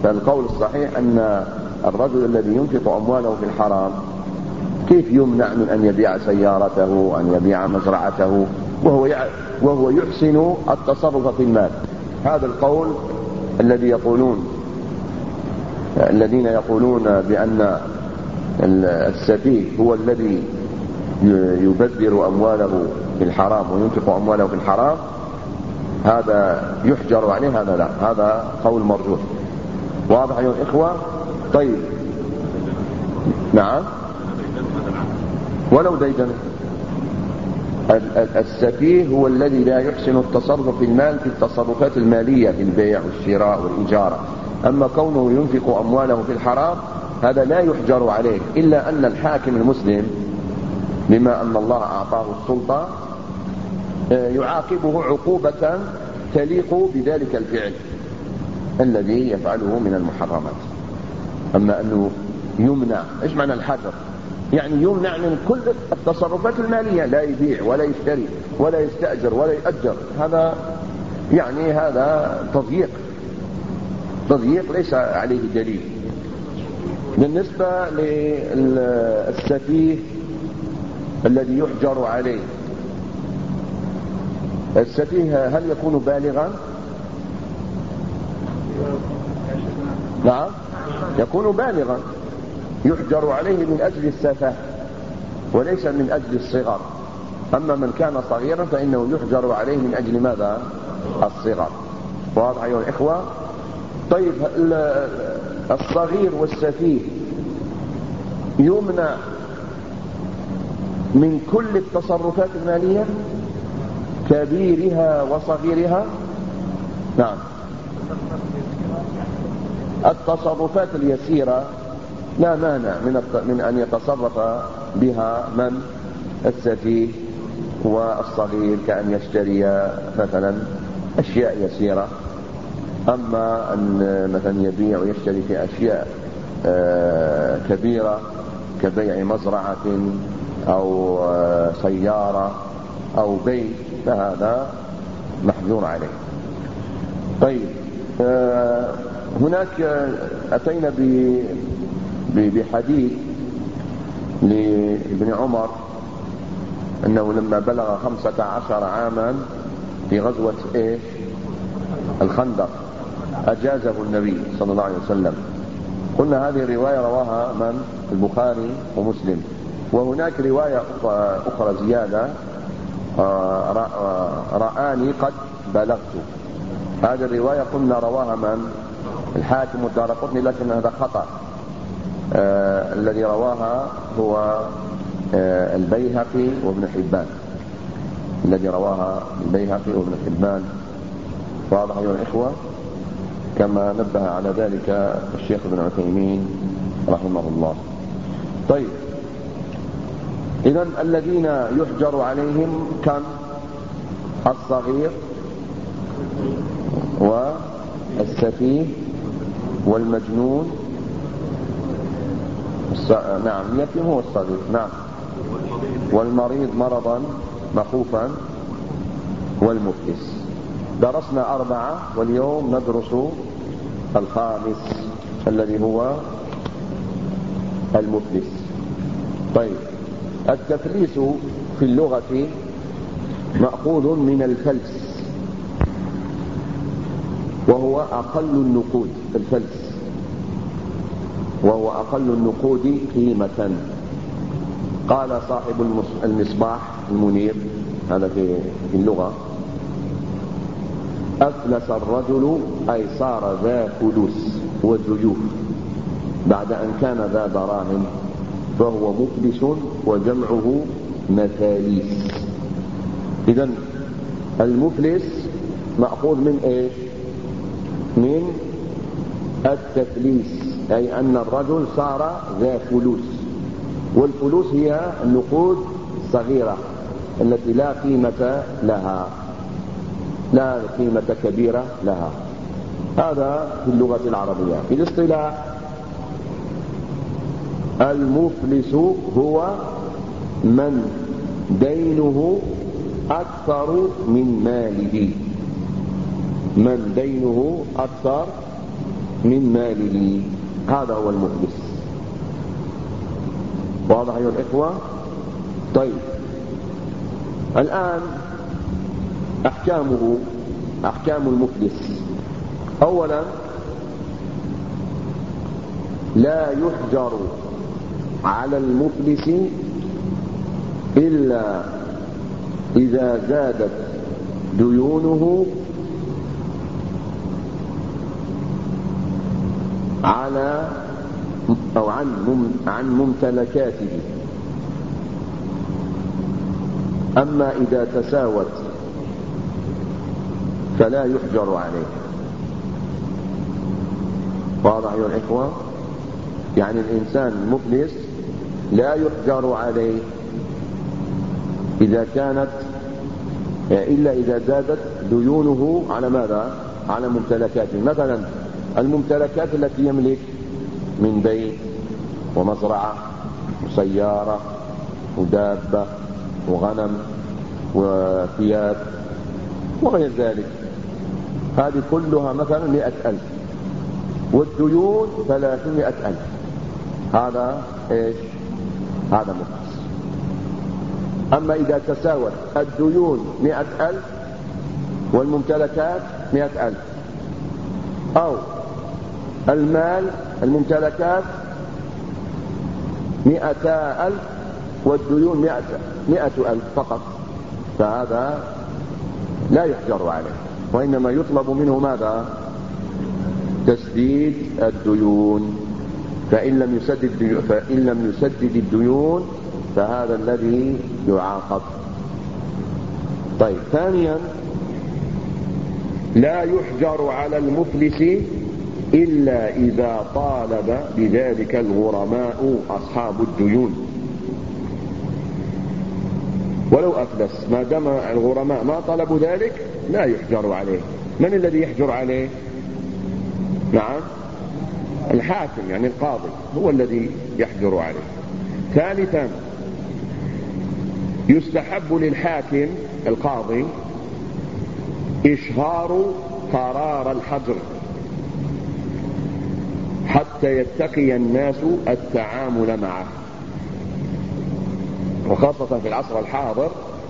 فالقول الصحيح أن الرجل الذي ينفق أمواله في الحرام كيف يمنع من أن يبيع سيارته، أن يبيع مزرعته وهو يحسن التصرف في المال؟ هذا القول الذين يقولون بأن السفيه هو الذي يبذر أمواله في الحرام وينفق أمواله في الحرام، هذا يحجر عليه، هذا لا، هذا قول مرجوح. واضح أيها الإخوة؟ طيب، نعم، ولو ديدن. السفيه هو الذي لا يحسن التصرف في المال في التصرفات المالية، في البيع والشراء والإجارة. أما كونه ينفق أمواله في الحرام هذا لا يحجر عليه، إلا أن الحاكم المسلم بما أن الله أعطاه السلطة يعاقبه عقوبة تليق بذلك الفعل الذي يفعله من المحرمات. أما أنه يمنع، إيش معنى الحجر؟ يعني يمنع من كل التصرفات المالية، لا يبيع ولا يشتري ولا يستأجر ولا يؤجر، هذا يعني هذا تضييق ليس عليه دليل. بالنسبة للسفيه الذي يحجر عليه، السفيه هل يكون بالغا؟ نعم، يكون بالغا، يحجر عليه من أجل السفاه وليس من أجل الصغر. أما من كان صغيرا فإنه يحجر عليه من أجل ماذا؟ الصغر. واضح أيها الإخوة؟ طيب، الصغير والسفيه يمنع من كل التصرفات المالية كبيرها وصغيرها؟ نعم، التصرفات اليسيرة لا مانع من أن يتصرف بها من؟ السفيه والصغير، كأن يشتري مثلا أشياء يسيرة. أما أن مثلا يبيع ويشتري في أشياء كبيرة كبيع مزرعة أو سيارة أو بيت فهذا محظور عليه. طيب، هناك أتينا بحديث لابن عمر أنه لما بلغ 15 عاما في غزوة الخندق أجازه النبي صلى الله عليه وسلم. قلنا هذه الرواية رواها من؟ البخاري ومسلم. وهناك رواية أخرى زيادة، رآني قد بلغت. هذه الرواية قلنا رواها من؟ الحاكم والدارقطني، لكن هذا خطأ. الذي رواها هو البيهقي وابن حبان، الذي رواها البيهقي وابن حبان. واضح أيها الإخوة؟ كما نبه على ذلك الشيخ ابن عثيمين رحمه الله. طيب، إذن الذين يحجر عليهم كم؟ الصغير والسفيه والمجنون. نعم، اليتيم هو الصغير، نعم، والمريض مرضا مخوفا والمفلس. درسنا 4 واليوم ندرس الخامس الذي هو المفلس. طيب، التفليس في اللغة مأخوذ من الفلس، وهو أقل النقود. الفلس وهو أقل النقود قيمة. قال صاحب المصباح المنير، هذا في اللغة: أفلس الرجل أي صار ذا فلوس وزيوف بعد أن كان ذا دراهم، فهو مفلس وجمعه مفاليس. إذن المفلس مأخوذ من إيش؟ من التفليس، أي أن الرجل صار ذا فلوس. والفلوس هي النقود الصغيرة التي لا قيمة لها، لا قيمة كبيرة لها. هذا في اللغة العربية. في الاصطلاح المفلس هو من دينه أكثر من ماله. من دينه أكثر من ماله. هذا هو المفلس. واضح أيها الإخوة؟ طيب، الآن أحكام المفلس. أولا، لا يحجر على المفلس إلا إذا زادت ديونه على أو عن ممتلكاته. أما إذا تساوت فلا يحجر عليه. واضح أيها الإخوة؟ يعني الإنسان المفلس لا يحجر عليه إذا كانت إلا إذا زادت ديونه على ماذا؟ على ممتلكاته. مثلا الممتلكات التي يملك من بيت ومزرعة وسيارة ودابة وغنم وثياب وغير ذلك، هذه كلها مثلا 100,000، والديون 300,000. هذا ايش؟ هذا مفلس. أما إذا تساوت الديون 100,000 والممتلكات 100,000، أو المال الممتلكات 200,000 والديون 100,000 فقط، فهذا لا يحجر عليه، وإنما يطلب منه ماذا؟ تسديد الديون. فإن لم يسدد الديون فهذا الذي يعاقب. طيب، ثانيا، لا يحجر على المفلس إلا إذا طالب بذلك الغرماء أصحاب الديون. ولو أفلس ما دام الغرماء ما طلبوا ذلك لا يحجر عليه. من الذي يحجر عليه؟ نعم، الحاكم، يعني القاضي هو الذي يحجر عليه. ثالثا، يستحب للحاكم القاضي إشهار قرار الحجر حتى يتقي الناس التعامل معه، وخاصة في العصر الحاضر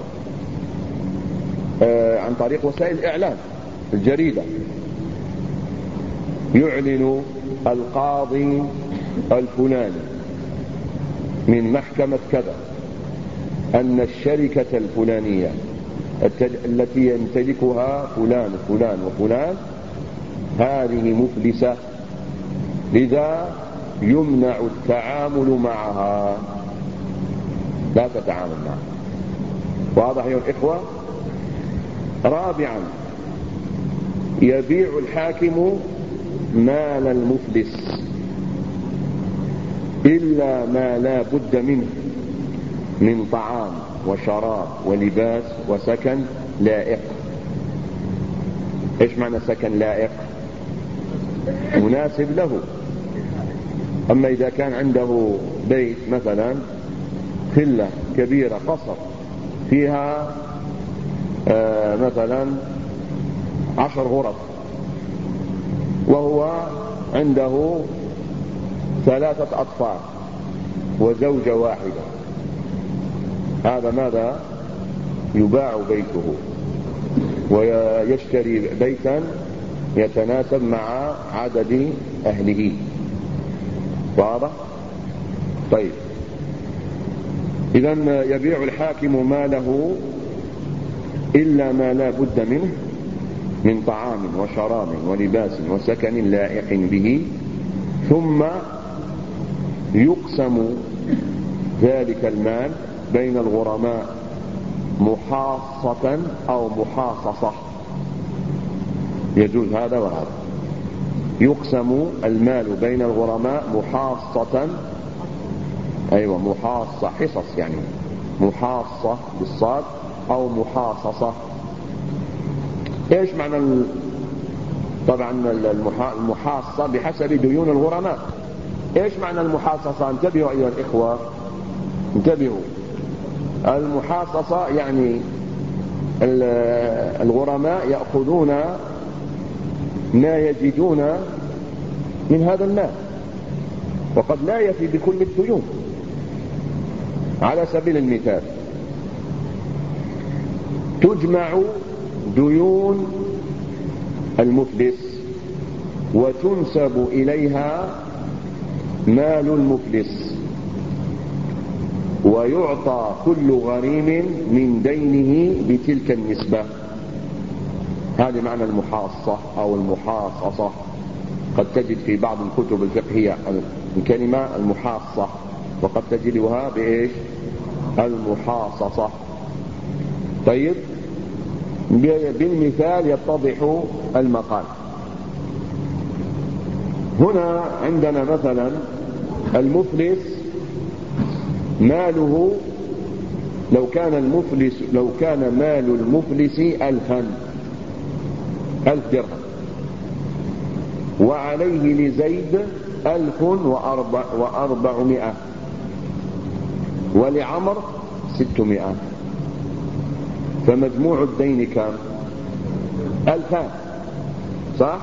عن طريق وسائل الإعلام، الجريدة، يعلن القاضي الفلاني من محكمة كذا أن الشركة الفلانية التي يمتلكها فلان وفلان وفلان هذه مفلسة، لذا يمنع التعامل معها، لا تتعامل معها. واضح يا الإخوة؟ رابعا، يبيع الحاكم مال المفلس إلا ما لا بد منه من طعام وشراب ولباس وسكن لائق. ايش معنى سكن لائق؟ مناسب له. اما اذا كان عنده بيت مثلا فيلا كبيرة قصر فيها مثلا 10 غرف، وهو عنده 3 أطفال وزوجة واحدة، هذا ماذا؟ يباع بيته ويشتري بيتا يتناسب مع عدد أهله. واضح؟ طيب، إذن يبيع الحاكم ماله إلا ما لا بد منه من طعام وشراب ولباس وسكن لائق به، ثم يقسم ذلك المال بين الغرماء محاصة أو محاصصة، يجوز هذا وهذا. يقسم المال بين الغرماء محاصة، أيوة محاصة، حصص يعني، محاصة بالصاد أو محاصصة. إيش معنى طبعا المحاصة بحسب ديون الغرماء. إيش معنى المحاصصة؟ انتبهوا أيها الإخوة، انتبهوا. المحاصصة يعني الغرماء يأخذون ما يجدون من هذا المال، وقد لا يفي بكل الديون. على سبيل المثال تجمع ديون المفلس وتنسب إليها مال المفلس، ويعطى كل غريم من دينه بتلك النسبة. هذا معنى المحاصة أو المحاصصة. قد تجد في بعض الكتب الفقهية الكلمة المحاصة، وقد تجدها بإيش؟ المحاصصة. طيب، بالمثال يتضح المقال. هنا عندنا مثلا المفلس ماله، لو كان مال المفلس 1000 درهم، وعليه لزيد 1400، ولعمر 600، فمجموع الدين كم؟ 2000، صح؟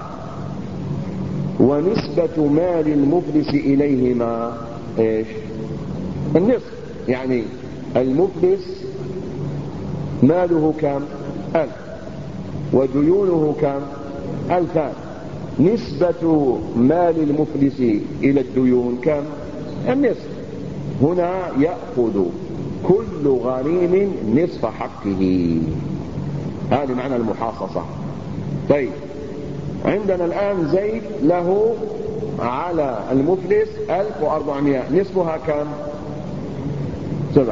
ونسبة مال المفلس إليهما إيش؟ النصف. يعني المفلس ماله كم؟ 1000، وديونه كم؟ 2000. نسبة مال المفلس إلى الديون كم؟ النصف. هنا يأخذ كل غريم نصف حقه. هذا معنى المحاصصة. طيب، عندنا الآن زيد له على المفلس 1400، نصفها كم؟ 700.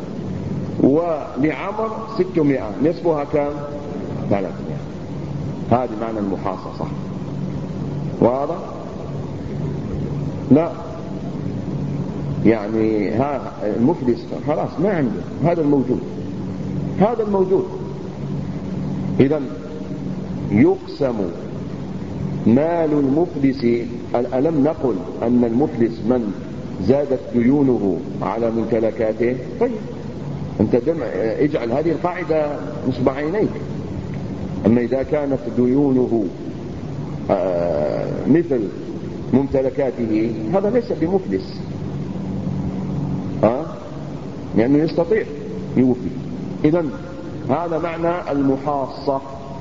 ولعمر 600، نصفها كم؟ 300. هذا معنى المحاصصة. واضح؟ لا، يعني المفلس خلاص ما عنده هذا الموجود. إذن يقسم مال المفلس. ألم نقل أن المفلس من زادت ديونه على ممتلكاته؟ طيب، أنت اجعل هذه القاعدة نصب عينيك. أما إذا كانت ديونه مثل ممتلكاته، هذا ليس بمفلس، لأنه يستطيع يوفي. إذن هذا معنى المحاصة.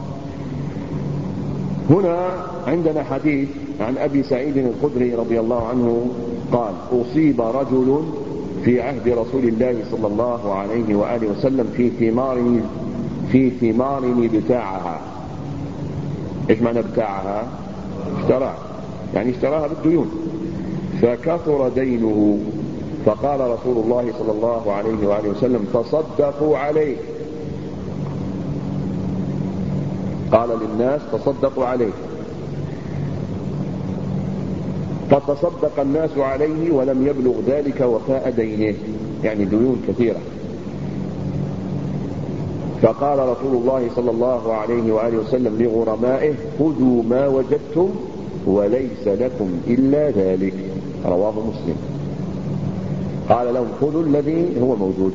هنا عندنا حديث عن أبي سعيد الخدري رضي الله عنه قال: أصيب رجل في عهد رسول الله صلى الله عليه وآله وسلم في ثمار بتاعها. إيش معنى بتاعها؟ اشتراها، يعني اشتراها بالديون. فكثر دينه، فقال رسول الله صلى الله عليه وآله وسلم: تصدقوا عليه. قال للناس: تصدقوا عليه. فتصدق الناس عليه ولم يبلغ ذلك وفاء دينه، يعني ديون كثيرة. فقال رسول الله صلى الله عليه وآله وسلم لغرمائه: خذوا ما وجدتم وليس لكم إلا ذلك. رواه مسلم. قال لهم: خذوا الذي هو موجود.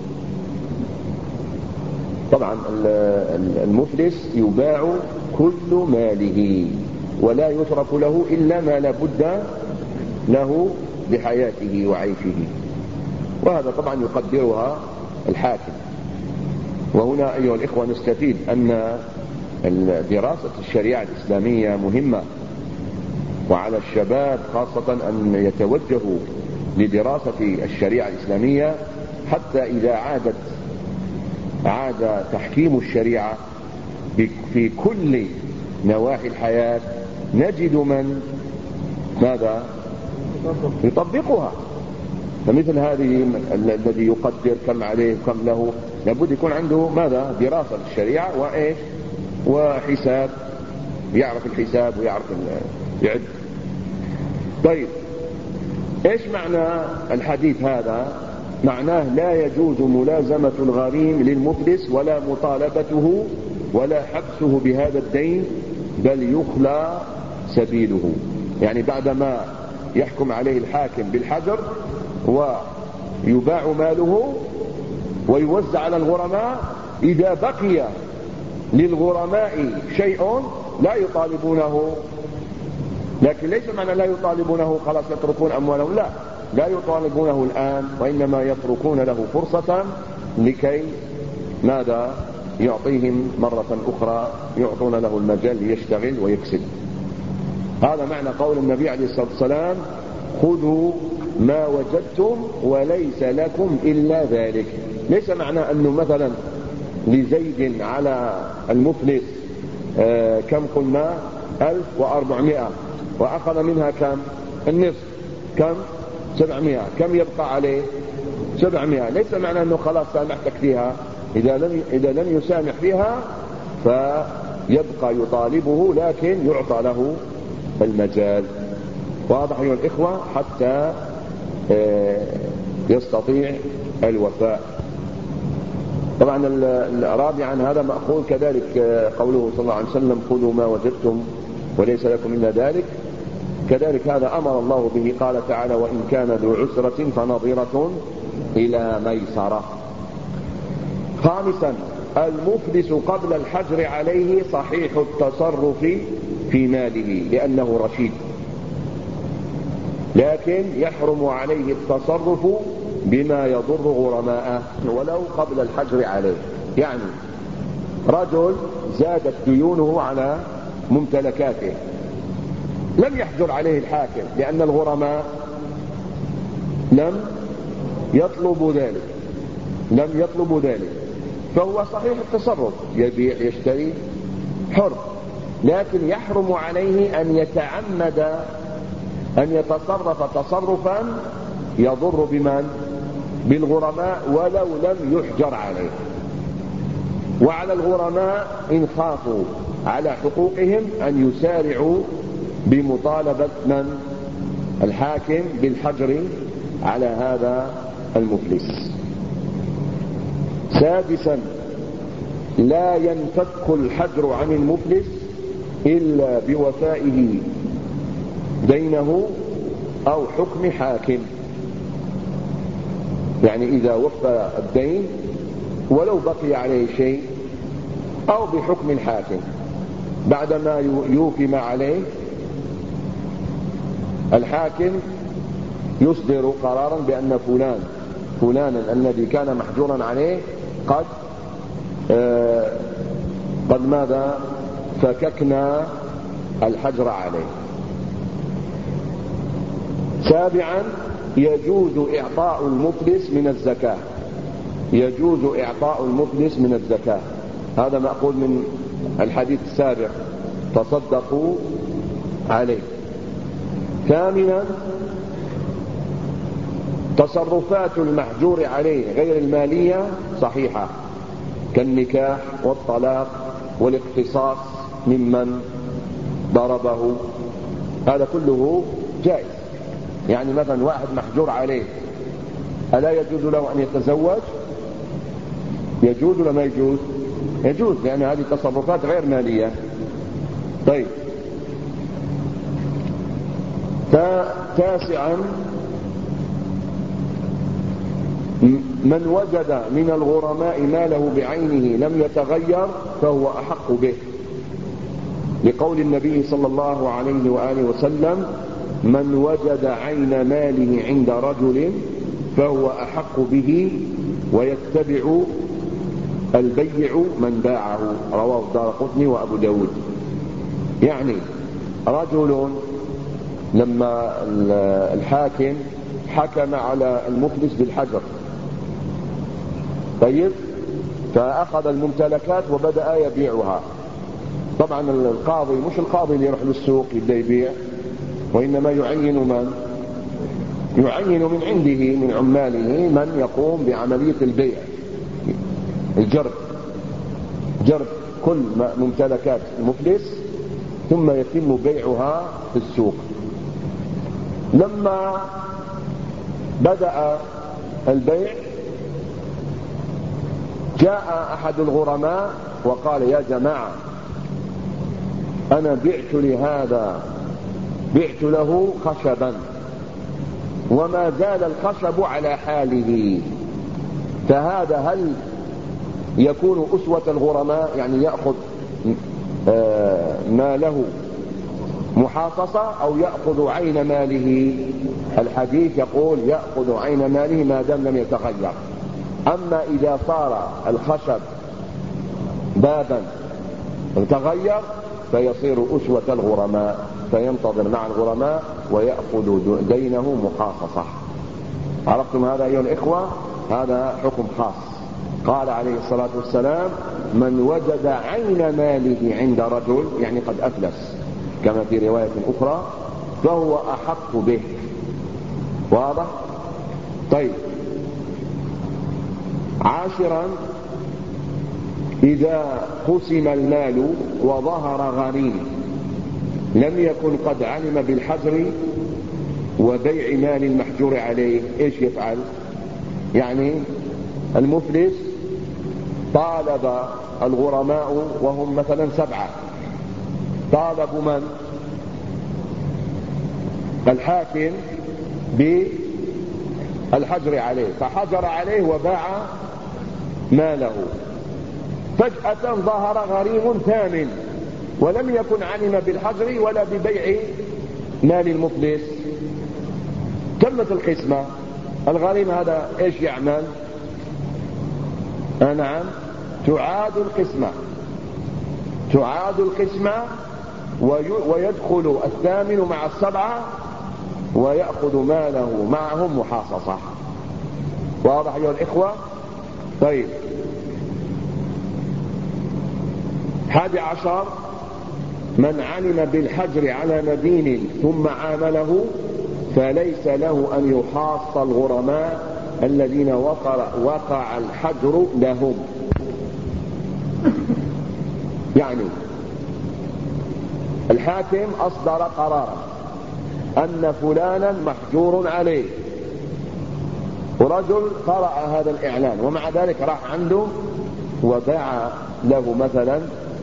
طبعا المفلس يباع كل ماله، ولا يترك له إلا ما لا بد له لحياته وعيشه، وهذا طبعا يقدرها الحاكم. وهنا أيها الإخوة نستفيد أن دراسة الشريعة الإسلامية مهمة، وعلى الشباب خاصة أن يتوجهوا لدراسة الشريعة الإسلامية، حتى إذا عاد تحكيم الشريعة في كل نواحي الحياة نجد من ماذا يطبقها. فمثل هذه الذي يقدر كم عليه وكم له، لابد يكون عنده ماذا؟ دراسة الشريعة وإيش؟ وحساب، يعرف الحساب ويعرف يعد. طيب، إيش معنى الحديث هذا؟ معناه لا يجوز ملازمة الغريم للمفلس ولا مطالبته ولا حبسه بهذا الدين، بل يخلى سبيله. يعني بعدما يحكم عليه الحاكم بالحجر ويباع ماله ويوزع على الغرماء، إذا بقي للغرماء شيء لا يطالبونه لكن ليس معنى لا يطالبونه خلاص يتركون أموالهم، لا يطالبونه الآن، وإنما يتركون له فرصة لكي ماذا يعطيهم مرة أخرى، يعطون له المجال ليشتغل ويكسب. هذا معنى قول النبي عليه الصلاة والسلام: خذوا ما وجدتم وليس لكم إلا ذلك. ليس معنى أنه مثلا لزيد على المفلس كم قلنا 1400 وأخذ منها كم النصف، كم 700، كم يبقى عليه 700. ليس معنى أنه خلاص سامحتك فيها، إذا لم يسامح فيها فيبقى يطالبه لكن يعطى له المجال. واضح أيها الإخوة؟ حتى يستطيع الوفاء. طبعا رابعا هذا مأخوذ كذلك قوله صلى الله عليه وسلم: خذوا ما وجدتم وليس لكم إلا ذلك. كذلك هذا أمر الله به، قال تعالى: وإن كان ذو عسرة فنظرة إلى ميسرة. خامسا المفلس قبل الحجر عليه صحيح التصرف في ماله لأنه رشيد، لكن يحرم عليه التصرف بما يضر غرماءه ولو قبل الحجر عليه. يعني رجل زادت ديونه على ممتلكاته، لم يحجر عليه الحاكم لأن الغرماء لم يطلبوا ذلك، فهو صحيح التصرف، يبيع يشتري حر، لكن يحرم عليه أن يتعمد أن يتصرف تصرفا يضر بمن؟ بالغرماء ولو لم يحجر عليه. وعلى الغرماء إن خافوا على حقوقهم أن يسارعوا بمطالبة من؟ الحاكم بالحجر على هذا المفلس. سادسا لا ينفك الحجر عن المفلس إلا بوفائه دينه أو حكم حاكم. يعني إذا وفى الدين ولو بقي عليه شيء أو بحكم الحاكم بعدما يوفي ما عليه، الحاكم يصدر قرارا بأن فلانا الذي كان محجورا عليه قد ماذا فككنا الحجر عليه. سابعا يجوز إعطاء المفلس من الزكاة، هذا مأخوذ من الحديث السابق: تصدقوا عليه. ثامنا تصرفات المحجور عليه غير المالية صحيحة، كالنكاح والطلاق والاقتصاص ممن ضربه، هذا كله جائز. يعني مثلا واحد محجور عليه، ألا يجوز له أن يتزوج؟ يجوز ولا ما يجوز؟ يجوز، لأن هذه تصرفات غير مالية. طيب، تاسعا من وجد من الغرماء ماله بعينه لم يتغير فهو أحق به، لقول النبي صلى الله عليه وآله وسلم: من وجد عين ماله عند رجل فهو أحق به ويتبع البيع من باعه، رواه الدارقطني وأبو داود. يعني رجل لما الحاكم حكم على المفلس بالحجر، طيب، فأخذ الممتلكات وبدأ يبيعها. طبعا القاضي مش القاضي اللي يروح للسوق يبدأ يبيع، وإنما يعين من عنده من عماله من يقوم بعملية البيع، جرب كل ممتلكات المفلس ثم يتم بيعها في السوق. لما بدأ البيع جاء أحد الغرماء وقال: يا جماعة، أنا بعت له خشبا وما زال الخشب على حاله، فهذا هل يكون أسوة الغرماء؟ يعني يأخذ ما له محاصصة أو يأخذ عين ماله. الحديث يقول يأخذ عين ماله ما دام لم يتغير. أما إذا صار الخشب بابا تغير فيصير أسوة الغرماء، فينتظر مع الغرماء ويأخذ دينه محاصصة. عرفتم هذا أيها الإخوة؟ هذا حكم خاص. قال عليه الصلاة والسلام من وجد عين ماله عند رجل يعني قد أفلس كما في رواية أخرى فهو أحق به. واضح؟ طيب، عاشرا إذا قسم المال وظهر غنيم لم يكن قد علم بالحجر وبيع مال المحجور عليه، ايش يفعل؟ يعني المفلس طالب الغرماء وهم مثلا 7، طالبوا من؟ الحاكم بالحجر عليه، فحجر عليه وباع ماله. فجأة ظهر غريم ثامن ولم يكن علم بالحجر ولا ببيع مال المفلس. تمت القسمة. الغريم هذا ايش يعمل؟ نعم، تعاد القسمة ويدخل الثامن مع 7 ويأخذ ماله معهم محاصصة. واضح أيها الإخوة؟ طيب، 11 من علم بالحجر على مدين ثم عامله فليس له أن يحاص الغرماء الذين وقع الحجر لهم. يعني الحاكم أصدر قرارا أن فلانا محجور عليه، ورجل قرأ هذا الإعلان ومع ذلك راح عنده وباع له مثلا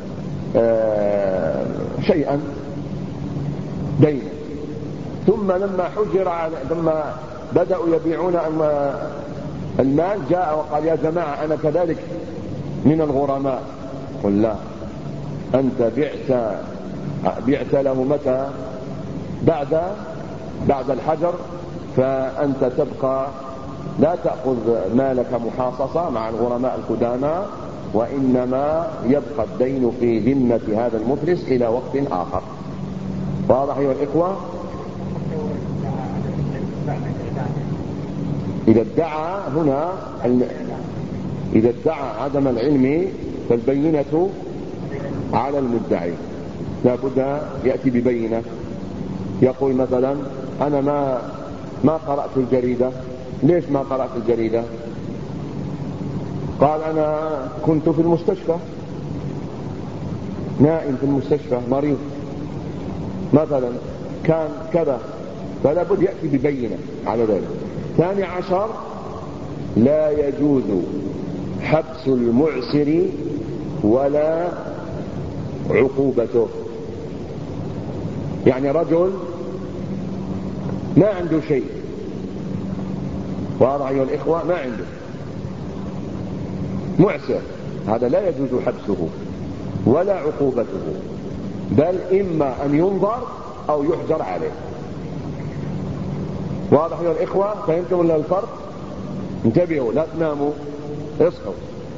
شيئا دينا، ثم لما لما بدأوا يبيعون المال جاء وقال يا جماعة أنا كذلك من الغرماء. قل لا، أنت بعت له متى؟ بعد الحجر، فأنت تبقى لا تأخذ مالك محاصصة مع الغرماء القدامى، وإنما يبقى الدين في ذمة هذا المفلس إلى وقت آخر. واضح أيها الإخوة؟ إذا ادعى عدم العلم فالبينة على المدعي، لا بد يأتي ببينة. يقول مثلا أنا ما قرأت الجريدة. ليش ما قرأت الجريدة؟ قال أنا كنت في المستشفى، نائم في المستشفى مريض مثلا، كان كذا، فلا بد يأتي ببينة على ذلك. 12 لا يجوز حبس المعسر ولا عقوبته. يعني رجل ما عنده شيء، واضح أيها الإخوة؟ ما عنده، معسر، هذا لا يجوز حبسه ولا عقوبته، بل إما أن ينظر أو يحجر عليه. واضح أيها الإخوة؟ فهمتم ولا الفرق؟ انتبهوا، لا تناموا، اصحوا.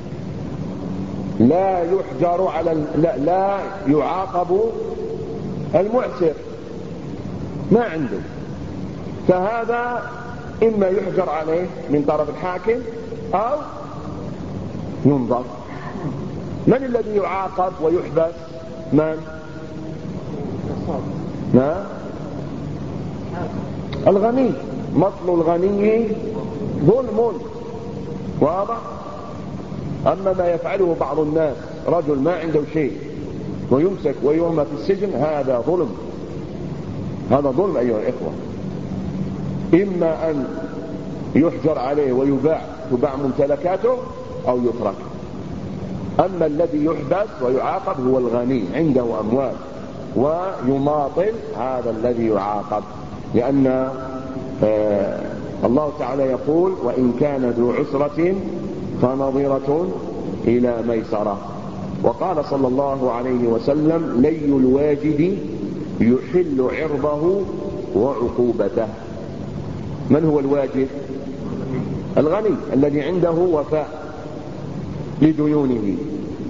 لا يحجر لا يعاقب المعسر، ما عنده، فهذا إما يحجر عليه من طرف الحاكم أو ينظر. من الذي يعاقب ويحبس؟ من؟ الغني. مطل الغني ظلم. واضح؟ أما ما يفعله بعض الناس، رجل ما عنده شيء ويمسك ويرمى في السجن، هذا ظلم، هذا ظلم أيها الإخوة. إما أن يحجر عليه تباع ممتلكاته أو يترك. أما الذي يحبس ويعاقب هو الغني، عنده أموال ويماطل، هذا الذي يعاقب، لأن الله تعالى يقول وإن كان ذو عسرة فنظرة إلى ميسرة. وقال صلى الله عليه وسلم لي الواجد يحل عرضه وعقوبته. من هو الواجب؟ الغني الذي عنده وفاء لديونه.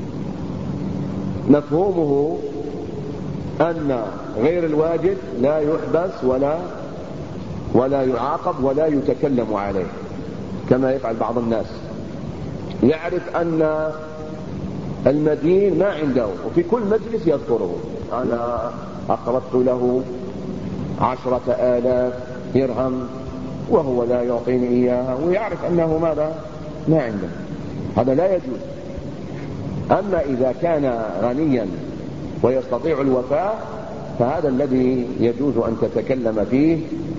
مفهومه أن غير الواجب لا يحبس ولا يعاقب ولا يتكلم عليه كما يفعل بعض الناس. يعرف أن المدين ما عنده وفي كل مجلس يذكره: أنا أقرضت له 10,000 درهم وهو لا يعطيني إياها، ويعرف أنه ماذا؟ ما عنده. هذا لا يجوز. أما إذا كان غنيا ويستطيع الوفاء فهذا الذي يجوز أن تتكلم فيه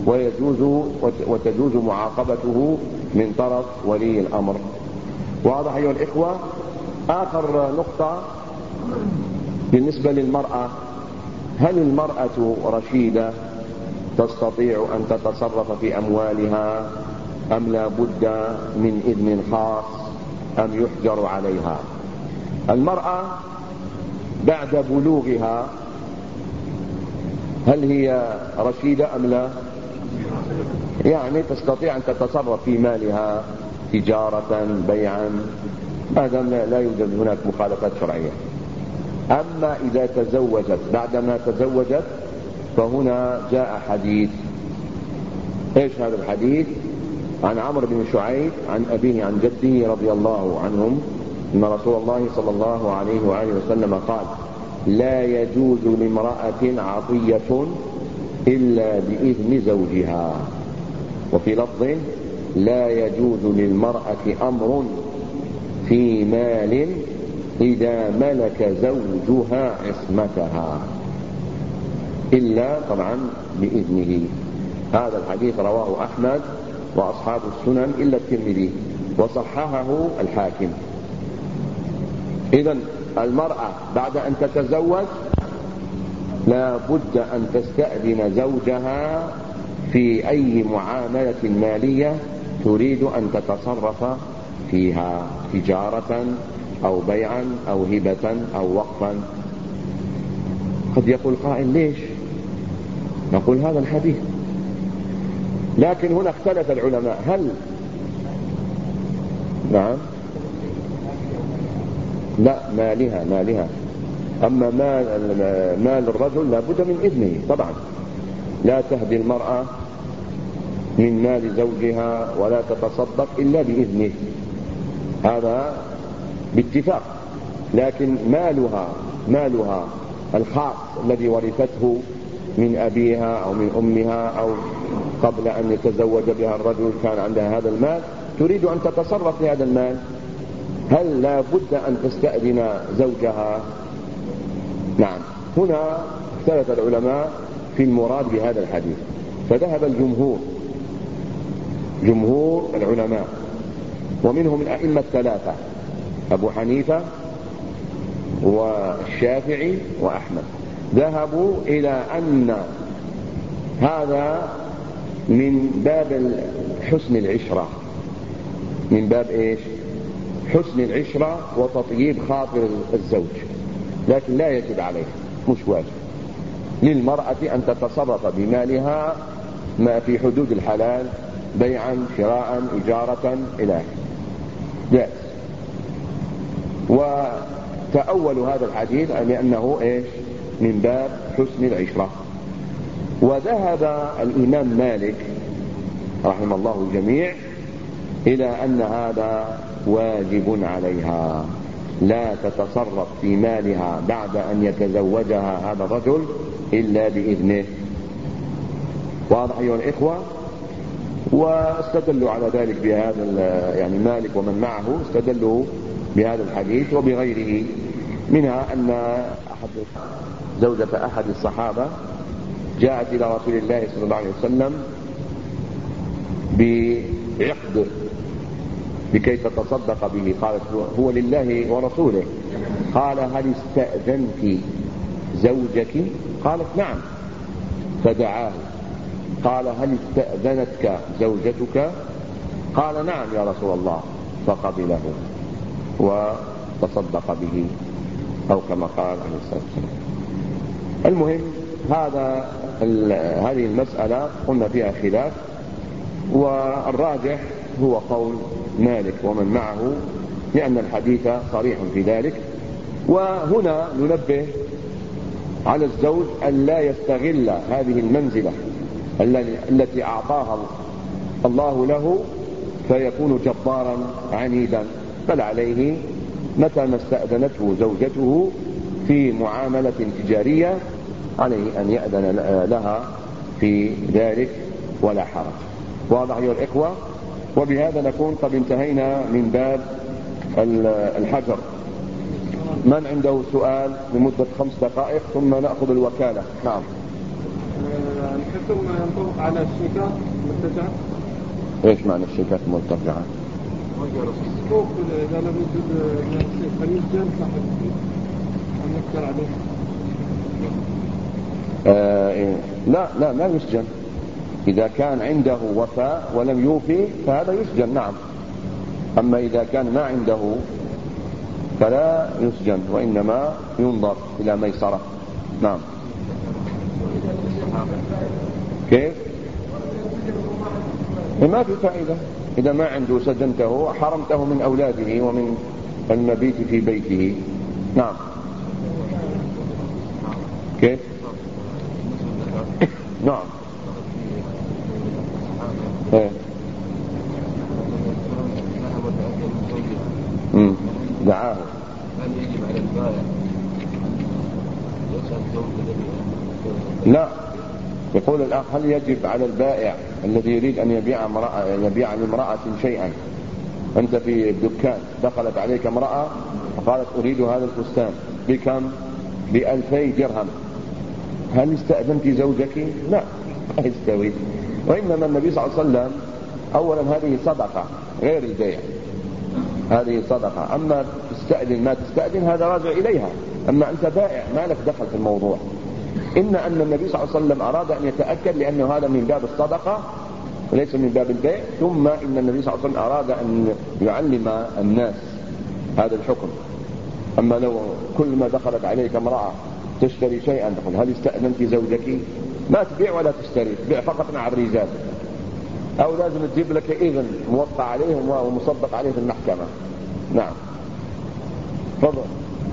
وتجوز معاقبته من طرف ولي الأمر. واضح أيها الإخوة؟ آخر نقطة بالنسبة للمرأة: هل المرأة رشيدة تستطيع أن تتصرف في أموالها أم لا بد من إذن خاص أم يحجر عليها؟ المرأة بعد بلوغها هل هي رشيدة أم لا؟ يعني تستطيع أن تتصرف في مالها تجارة بيعا، هذا لا يوجد هناك مخالفات شرعية. أما إذا تزوجت بعدما تزوجت فهنا جاء حديث. إيش هذا الحديث؟ عن عمرو بن شعيب عن أبيه عن جده رضي الله عنهم أن رسول الله صلى الله عليه وآله وسلم قال: لا يجوز لامرأة عطية إلا بإذن زوجها. وفي لفظ: لا يجوز للمرأة أمر في مال إذا ملك زوجها عصمتها إلا طبعا بإذنه. هذا الحديث رواه أحمد وأصحاب السنن إلا الترمذي وصححه الحاكم. إذن المرأة بعد أن تتزوج لا بد أن تستأذن زوجها في أي معاملة مالية تريد أن تتصرف فيها، تجارة أو بيعا أو هبة أو وقفا. قد يقول قائل: ليش؟ نقول: هذا الحديث. لكن هنا اختلف العلماء: هل نعم لا مالها أما مال الرجل لا بد من إذنه طبعا. لا تهدي المرأة من مال زوجها ولا تتصدق إلا بإذنه، هذا باتفاق. لكن مالها الخاص الذي ورثته من أبيها أو من أمها أو قبل أن يتزوج بها الرجل كان عندها هذا المال، تريد أن تتصرف في هذا المال، هل لا بد أن تستأذن زوجها؟ نعم. هنا اختلف العلماء في المراد بهذا الحديث. فذهب جمهور العلماء ومنهم الأئمة الثلاثة: أبو حنيفة والشافعي وأحمد، ذهبوا إلى أن هذا من باب حسن العشرة. من باب إيش؟ حسن العشرة وتطييب خاطر الزوج، لكن لا يجب عليه، مش واجب للمرأة أن تتصرف بمالها ما في حدود الحلال، بيعا شراء إجارة إلى آخره، جائز. وتأولوا هذا الحديث لأنه إيش؟ من باب حسن العشرة. وذهب الإمام مالك رحمه الله الجميع إلى أن هذا واجب عليها، لا تتصرف في مالها بعد أن يتزوجها هذا الرجل إلا بإذنه. واضح أيها الإخوة؟ واستدلوا على ذلك بهذا، يعني مالك ومن معه استدلوا بهذا الحديث وبغيره، منها أن زوجة أحد الصحابة جاءت إلى رسول الله صلى الله عليه وسلم بعقد لكي تتصدق به، قالت: هو لله ورسوله. قال: هل استأذنت زوجك؟ قالت: نعم. فدعاه، قال: هل استأذنتك زوجتك؟ قال: نعم يا رسول الله. فقبله وتصدق به، أو كما قال عليه الصلاة والسلام. المهم هذه المسألة قلنا فيها خلاف، والراجح هو قول مالك ومن معه، لأن الحديث صريح في ذلك. وهنا ننبه على الزوج أن لا يستغل هذه المنزلة التي أعطاها الله له فيكون جبارا عنيدا، بل عليه متى ما استأذنته زوجته في معاملة تجارية عليه أن يأذن لها في ذلك ولا حرج. واضح أيها الإخوة؟ وبهذا نكون قد انتهينا من باب الحجر. من عنده سؤال لمدة 5 دقائق ثم نأخذ الوكالة. نعم. الحكم ينطبق على الشيكات المرتجعة؟ ايش معنى الشيكات المرتجعة؟ الصكوك إذا لم يوجد فليسجن صاحب أن يقدر عليه. لا ما يسجن. إذا كان عنده وفاء ولم يوفي فهذا يسجن، نعم. أما إذا كان ما عنده فلا يسجن، وإنما ينظر إلى ميسرة. نعم. كيف؟ ما في فائدة. إذا ما عنده سجنته، حرمته من أولاده ومن المبيت في بيته. نعم. كيف؟ نعم. دعاه. هل يجب على البائع يسأل زوجته؟ لا، يقول الأخ هل يجب على البائع الذي يريد أن يبيع لامرأة شيئا، أنت في دكان دخلت عليك امرأة فقالت أريد هذا الفستان بكم؟ ب2000 درهم، هل استأذنت زوجك؟ لا، لا يستوي. وإنما النبي صلى الله عليه وسلم أولا هذه صدقة غير البيع، هذه صدقة. أما تستأذن ما تستأذن هذا راجع إليها، أما أنت بائع ما لك دخل في الموضوع. إن النبي صلى الله عليه وسلم أراد أن يتأكد لأنه هذا من باب الصدقة وليس من باب البيع، ثم إن النبي صلى الله عليه وسلم أراد أن يعلم الناس هذا الحكم. أما لو كل ما دخلت عليك امرأة تشتري شيئا تقول هل استأذنت زوجك؟ ما تبيع ولا تشتري، تبيع فقط مع الرجال، أو لازم تجيب لك إذن موقع عليه ومصدق عليه في المحكمة. نعم. تفضل.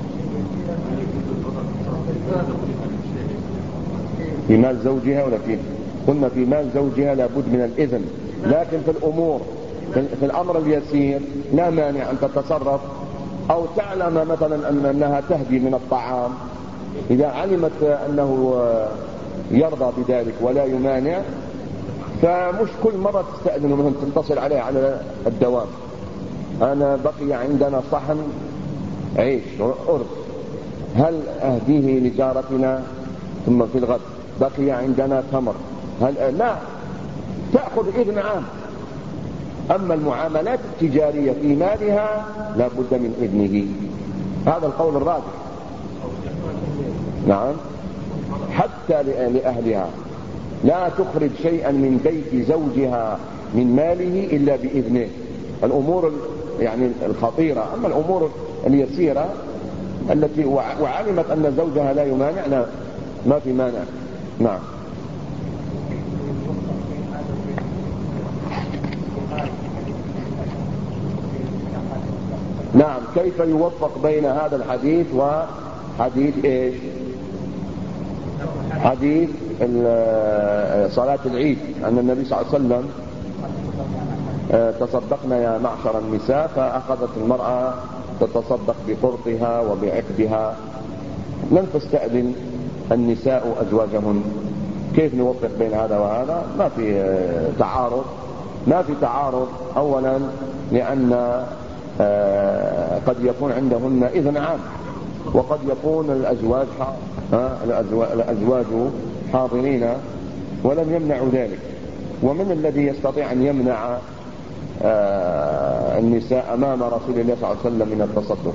في مال زوجها ولا في؟ قلنا في مال زوجها لابد من الإذن، لكن في الأمور في الأمر اليسير لا مانع أن تتصرف، أو تعلم مثلا أنها تهدي من الطعام، إذا علمت أنه يرضى بذلك ولا يمانع، فمش كل مرة تستأذن منهم تتصل عليه على الدوام. أنا بقي عندنا صحن عيش أرز، هل أهديه لجارتنا؟ ثم في الغد بقي عندنا تمر، هل لا، تأخذ إذن عام. أما المعاملات التجارية في مالها لا بد من إذنه، هذا القول الراجح. نعم. حتى لأهلها لا تخرج شيئا من بيت زوجها من ماله إلا بإذنه، الأمور يعني الخطيرة. أما الأمور اليسيرة التي وعلمت أن زوجها لا يمانع، لا، ما في مانع. نعم. نعم. كيف يوفق بين هذا الحديث وحديث ايش؟ حديث صلاة العيد، أن النبي صلى الله عليه وسلم تصدقنا يا معشر النساء، فأخذت المرأة تتصدق بقرطها وبعقدها، لم تستأذن النساء أزواجهن. كيف نوفق بين هذا وهذا؟ ما في تعارض. أولا لأن قد يكون عندهن إذن عام، وقد يكون الأزواج حاضرين ولم يمنعوا ذلك. ومن الذي يستطيع أن يمنع النساء أمام رسول الله صلى الله عليه وسلم من التصدق؟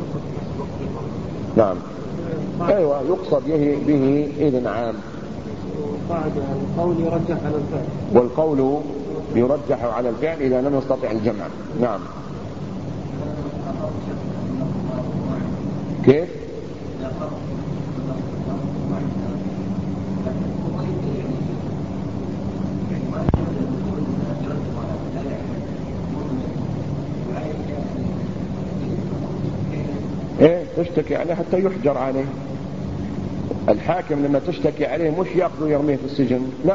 نعم. أيوة، يقصد به إذن عام. القول يرجح على الفعل، والقول يرجح على الفعل إذا لم يستطع الجمع. نعم. كيف؟ تشتكي عليه حتى يحجر عليه. الحاكم لما تشتكي عليه مش يأخذه يرميه في السجن، لا،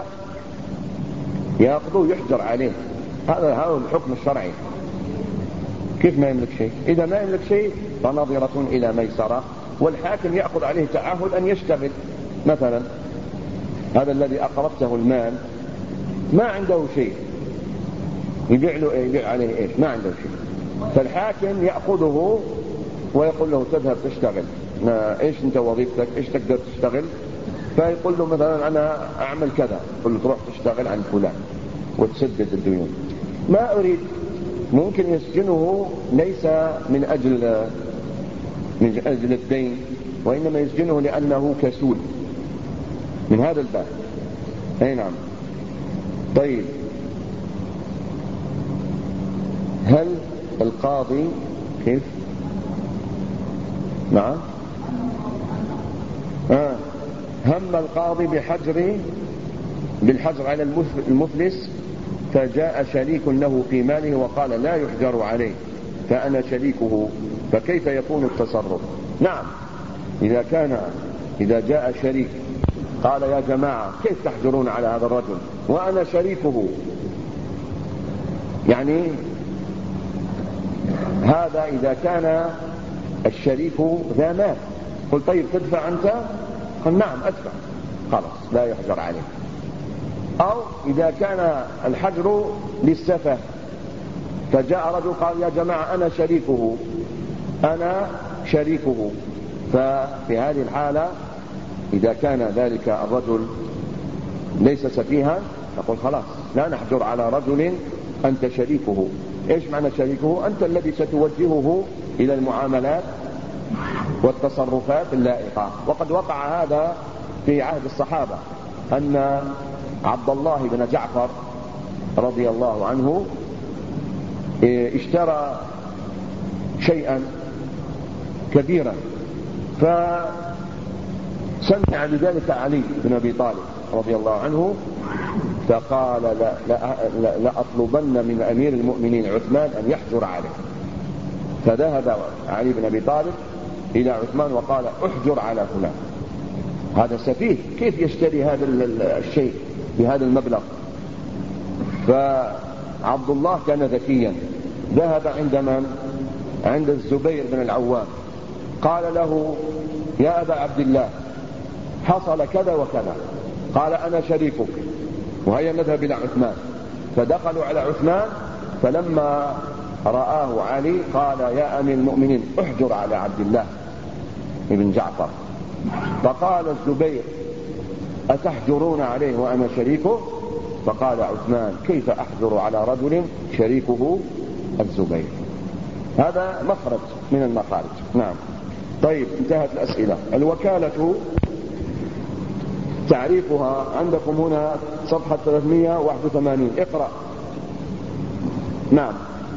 يأخذه يحجر عليه. هذا الحكم الشرعي. كيف ما يملك شيء؟ إذا ما يملك شيء فنظرة إلى ميسرة، والحاكم يأخذ عليه تعهد أن يشتغل. مثلا هذا الذي أقرضته المال ما عنده شيء، يبيع له إيه؟ يبيع عليه إيش؟ ما عنده شيء. فالحاكم يأخذه ويقول له تذهب تشتغل، إيش أنت وظيفتك؟ إيش تقدر تشتغل؟ فيقول له مثلا أنا أعمل كذا، يقول له تروح تشتغل عند فلان وتسدد الديون. ما أريد. ممكن يسجنه ليس من أجل الدين، وإنما يسجنه لأنه كسول، من هذا الباب. أي نعم. طيب، هل القاضي كيف؟ نعم. هم القاضي بالحجر على المفلس، فجاء شريك له في ماله وقال لا يحجر عليه فأنا شريكه، فكيف يكون التصرف؟ نعم، إذا جاء شريك قال يا جماعة كيف تحجرون على هذا الرجل وأنا شريكه، يعني هذا إذا كان الشريك ذا مال. قل طيب تدفع أنت؟ قل نعم أدفع، خلاص لا يحجر عليه. أو إذا كان الحجر للسفه، فجاء رجل قال يا جماعة أنا شريكه، ففي هذه الحالة إذا كان ذلك الرجل ليس سفيها نقول خلاص لا نحجر على رجل أنت شريكه. إيش معنى شريكه؟ أنت الذي ستوجهه إلى المعاملات والتصرفات اللائقة. وقد وقع هذا في عهد الصحابة، أن عبد الله بن جعفر رضي الله عنه اشترى شيئا كبيرا، فسمع بذلك علي بن أبي طالب رضي الله عنه، فقال لأطلبن من أمير المؤمنين عثمان أن يحجر عليه. فذهب علي بن أبي طالب إلى عثمان وقال احجر على فلان، هذا سفيه، كيف يشتري هذا الشيء بهذا المبلغ؟ فعبد الله كان ذكيا، ذهب عند الزبير بن العوام، قال له يا أبا عبد الله حصل كذا وكذا. قال أنا شريكك، وهيا نذهب إلى عثمان. فدخلوا على عثمان، فلما رآه علي قال يا أمير المؤمنين احجر على عبد الله بن جعفر. فقال الزبير أتحجرون عليه وأنا شريكه؟ فقال عثمان كيف أحجر على رجل شريكه الزبير؟ هذا مخرج من المخارج. نعم. طيب، انتهت الأسئلة. الوكالة تعريفها عندكم هنا صفحة 381. اقرأ. نعم.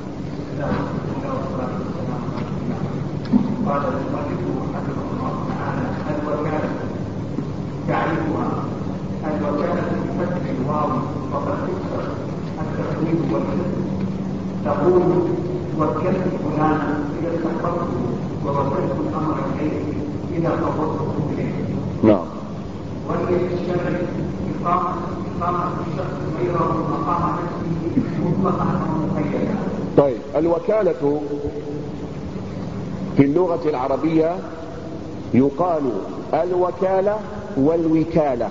قال المؤلف حفظه الله تعالى الوكالة تعريفها الوكالة بفتح الواو وقد تكسر التقليد والكسر. تقول وكلت فلانا إذا استحققته ووكلت الأمر إليه إذا فوضته إليه. نعم. وهي في الشرع إقامة الشخص غيره مقام نفسه مطلقا أو مقيدا. طيب، الوكالة في اللغة العربية يقال الوكالة والوكالة،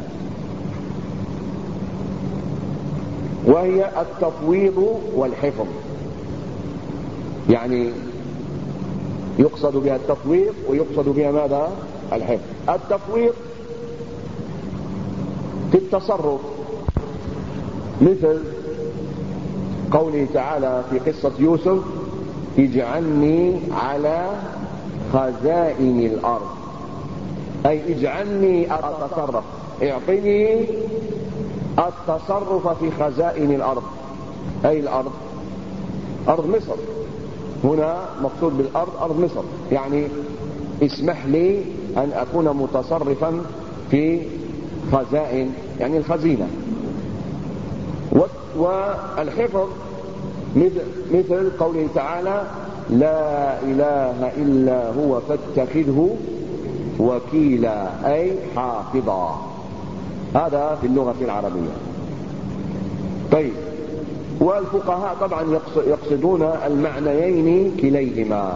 وهي التفويض والحفظ. يعني يقصد بها التفويض ويقصد بها ماذا؟ الحفظ. التفويض في التصرف، مثل قوله تعالى في قصة يوسف اجعلني على خزائن الأرض، أي اجعلني أتصرف، اعطني التصرف في خزائن الأرض. أي الأرض؟ أرض مصر. هنا مقصود بالأرض أرض مصر، يعني اسمح لي أن أكون متصرفا في خزائن، يعني الخزينة. والحفظ مثل قوله تعالى لا إله إلا هو فاتخذه وكيلا أي حافظا. هذا في اللغة العربية. طيب، والفقهاء طبعا يقصدون المعنيين كليهما.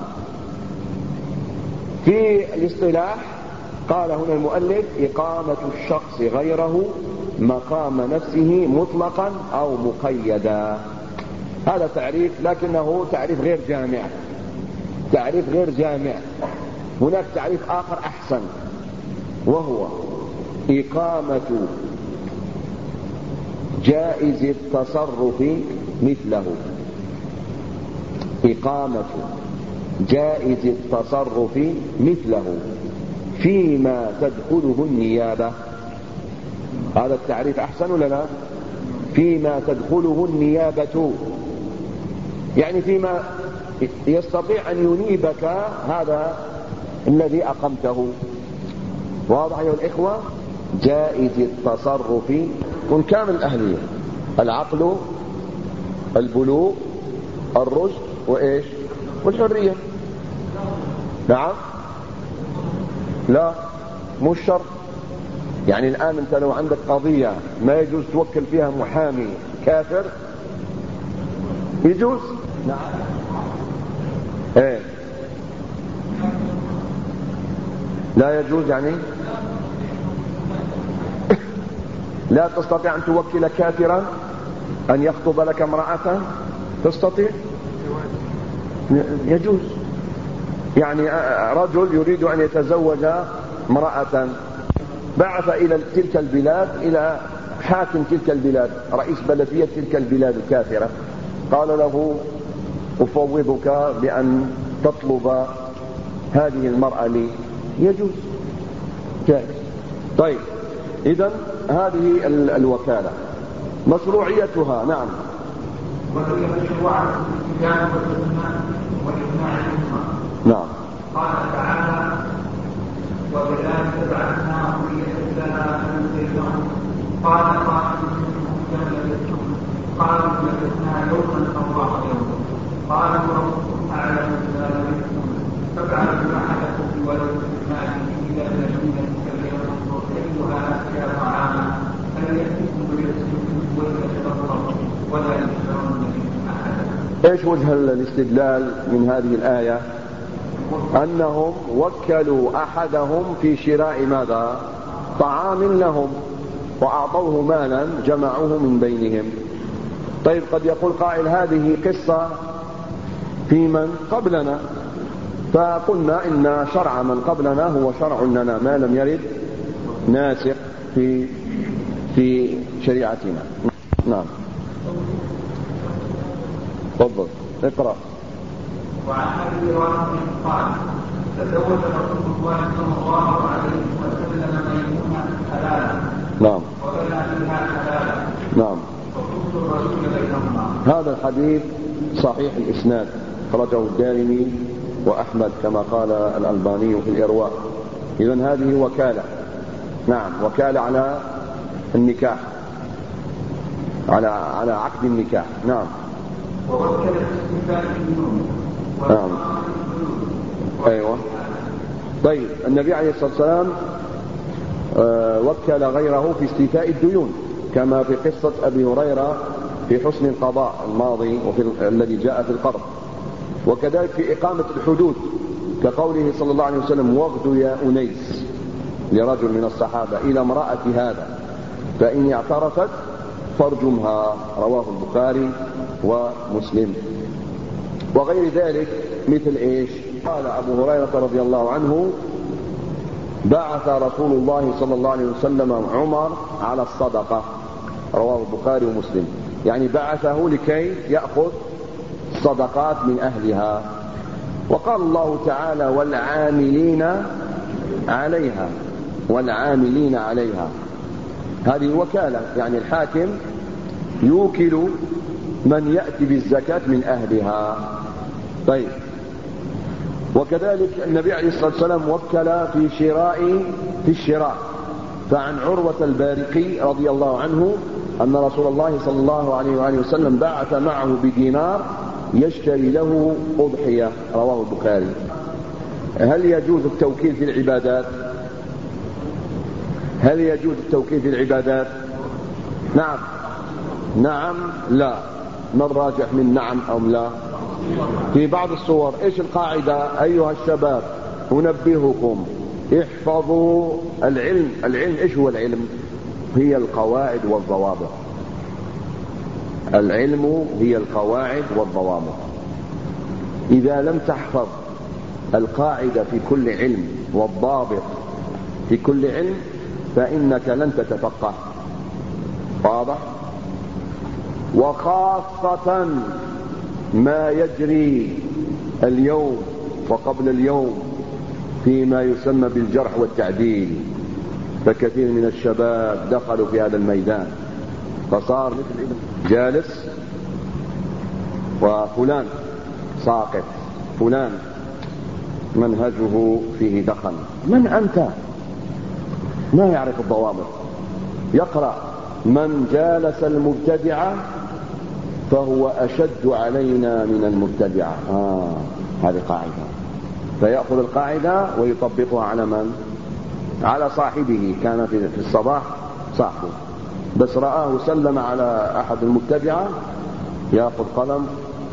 في الاصطلاح قال هنا المؤلف إقامة الشخص غيره مقام نفسه مطلقا أو مقيدا. هذا تعريف، لكنه تعريف غير جامع. تعريف غير جامع. هناك تعريف آخر أحسن، وهو إقامة جائز التصرف مثله. إقامة جائز التصرف مثله فيما تدخله النيابة. هذا التعريف أحسن ولا لا؟ فيما تدخله النيابة، يعني فيما يستطيع أن ينيبك هذا الذي أقمته. واضح أيها الإخوة؟ جائز التصرف من كامل الأهلية: العقل، البلوغ، الرشد، وإيش؟ والحرية. نعم؟ لا، مش شرط. يعني الآن أنت لو عندك قضية ما يجوز توكل فيها محامي كافر، يجوز؟ نعم. ايه، لا يجوز يعني لا تستطيع أن توكل كافرا أن يخطب لك امرأة؟ تستطيع؟ يجوز. يعني رجل يريد أن يتزوج امرأة، بعث إلى تلك البلاد إلى حاكم تلك البلاد، رئيس بلدية تلك البلاد الكافرة، قال له: أفوضك بأن تطلب هذه المرأة لي. يجوز، جائز. طيب، إذن هذه الوكالة مشروعيتها. نعم. وهي مشروعة الاتجاه والسنة والإجماع الأمة. نعم. قال تعالى: وكذلك بعثناه ليسألنا أن يسألهم قال قائل منهم كم لبثتم قالوا لبثنا يوما أو بعض يوم قالوا ربكم أعلم بما لبثتم فابعثوا أحدكم بولد المال إلى المدينة فلينظر أيها أزكى طعاما فليأتكم برزق وليتفطر ولا يشترون منه أحدا. ايش وجه الاستدلال من هذه الآية؟ أنهم وكلوا أحدهم في شراء ماذا؟ طعام لهم، وأعطوه مالا جمعوه من بينهم. طيب، قد يقول قائل: هذه قصة في من قبلنا، فقلنا إن شرع من قبلنا هو شرع لنا ما لم يرد ناسخ في شريعتنا. نعم. تفضل اقرأ. وعن ابي هريره قال: تزوج رسول الله صلى الله عليه وسلم ميمونه حلالا. نعم. وبنى بها حلالا. نعم. وكنت الرسول بينهما. هذا الحديث صحيح الإسناد، خرجه الدارمي وأحمد كما قال الألباني في الإرواء. إذن هذه وكالة. نعم، وكالة على النكاح، على عقد النكاح. نعم. ووكل استيفاء الديون. نعم. أيوة. طيب، النبي عليه الصلاة والسلام وكل غيره في استيفاء الديون، كما في قصة أبي هريرة في حسن القضاء الماضي وفي الذي جاء في القرض، وكذلك في إقامة الحدود كقوله صلى الله عليه وسلم: واغدوا يا أنيس لرجل من الصحابة إلى امرأة هذا فإن اعترفت فارجمها. رواه البخاري ومسلم. وغير ذلك مثل إيش؟ قال أبو هريرة رضي الله عنه: بعث رسول الله صلى الله عليه وسلم عمر على الصدقة. رواه البخاري ومسلم. يعني بعثه لكي يأخذ الصدقات من أهلها. وقال الله تعالى: والعاملين عليها. والعاملين عليها، هذه وكالة، يعني الحاكم يوكل من يأتي بالزكاة من أهلها. طيب، وكذلك النبي عليه الصلاة والسلام وكل في الشراء. فعن عروة البارقي رضي الله عنه أن رسول الله صلى الله عليه وآله وسلم بعث معه بدينار يشتري له أضحية، رواه البخاري. هل يجوز التوكيل في العبادات؟ هل يجوز التوكيل في العبادات؟ نعم نعم لا. ما الراجح من نعم أو لا؟ في بعض الصور. ايش القاعدة ايها الشباب؟ انبهكم احفظوا العلم. العلم ايش هو العلم؟ هي القواعد والضوابط. العلم هي القواعد والضوابط. اذا لم تحفظ القاعدة في كل علم والضابط في كل علم فانك لن تتفقه. واضح؟ وخاصة ما يجري اليوم وقبل اليوم فيما يسمى بالجرح والتعديل، فكثير من الشباب دخلوا في هذا الميدان، فصار مثل جالس وفلان ساقط، فلان منهجه فيه دخن. من أنت؟ ما يعرف الضوابط. يقرأ من جالس المبتدعة فهو أشد علينا من المبتدعة. هذه قاعدة. فيأخذ القاعدة ويطبقها على من؟ على صاحبه. كان في الصباح صاحبه، بس رآه سلم على أحد المبتدعة يأخذ قلم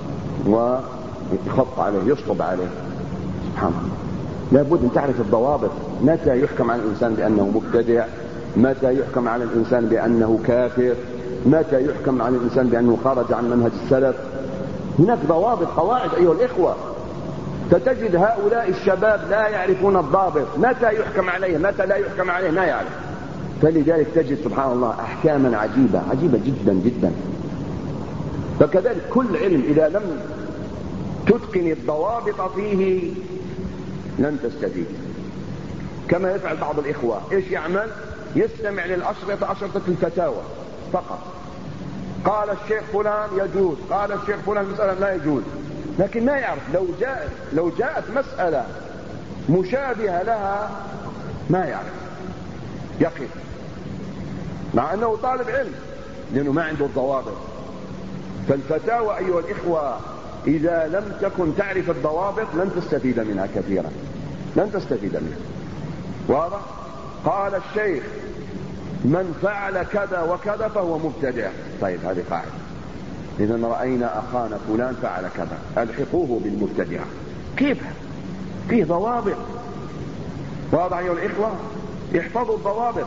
ويخط عليه، يشطب عليه. سبحان الله. لابد أن تعرف الضوابط. متى يحكم على الإنسان بأنه مبتدع؟ متى يحكم على الإنسان بأنه كافر؟ متى يحكم على الإنسان بأنه خرج عن منهج السلف؟ هناك ضوابط، قواعد أيها الإخوة. فتجد هؤلاء الشباب لا يعرفون الضابط. متى يحكم عليه متى لا يحكم عليه ما يعرف. فلذلك تجد سبحان الله أحكاما عجيبة جدا جدا. فكذلك كل علم إذا لم تتقن الضوابط فيه لن تستفيد. كما يفعل بعض الإخوة. إيش يعمل؟ يستمع أشرطة الفتاوى فقط. قال الشيخ فلان يجوز، قال الشيخ فلان مسألة لا يجوز، لكن ما يعرف لو جاءت مسألة مشابهة لها ما يعرف، يقف مع أنه طالب علم لأنه ما عنده الضوابط. فالفتاوى أيها الإخوة إذا لم تكن تعرف الضوابط لن تستفيد منها كثيرا، لن تستفيد منها. واضح؟ قال الشيخ من فعل كذا وكذا فهو مبتدع. طيب هذه قاعدة. إذا رأينا أخانا فلان فعل كذا ألحقوه بالمبتدع. كيف؟ فيه ضوابط. واضح أيها الإخوة؟ يحفظوا الضوابط.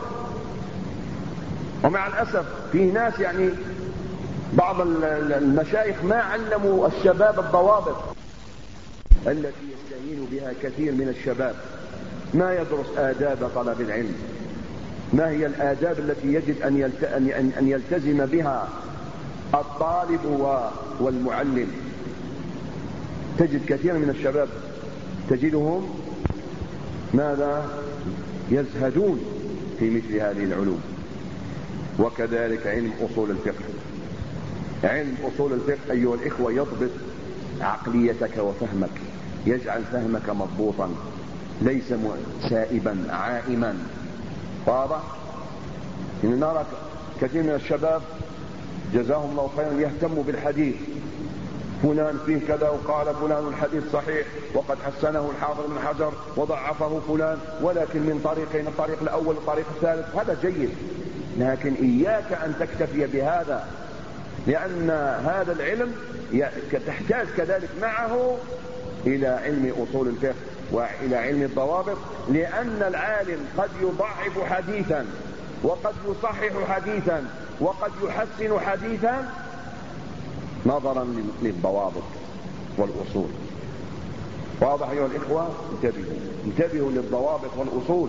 ومع الأسف في ناس يعني بعض المشايخ ما علموا الشباب الضوابط التي يستهين بها كثير من الشباب. ما يدرس آداب طلب العلم. ما هي الآداب التي يجب أن يلتزم بها الطالب والمعلم؟ تجد كثير من الشباب تجدهم ماذا؟ يزهدون في مثل هذه العلوم. وكذلك علم أصول الفقه. علم أصول الفقه أيها الإخوة يضبط عقليتك وفهمك، يجعل فهمك مضبوطا ليس سائبا عائما. واضح؟ إن نرى كثير من الشباب جزاهم الله خيرا يهتموا بالحديث. فلان فيه كذا وقال فلان الحديث صحيح وقد حسنه الحافظ ابن حجر وضعفه فلان، ولكن من طريقين، الطريق الأول والطريق الثالث. هذا جيد، لكن إياك أن تكتفي بهذا، لأن هذا العلم تحتاج كذلك معه إلى علم أصول الفقه وإلى علم الضوابط. لأن العالم قد يضعف حديثا وقد يصحح حديثا وقد يحسن حديثا نظرا للضوابط والأصول. واضح أيها الإخوة؟ انتبهوا للضوابط والأصول.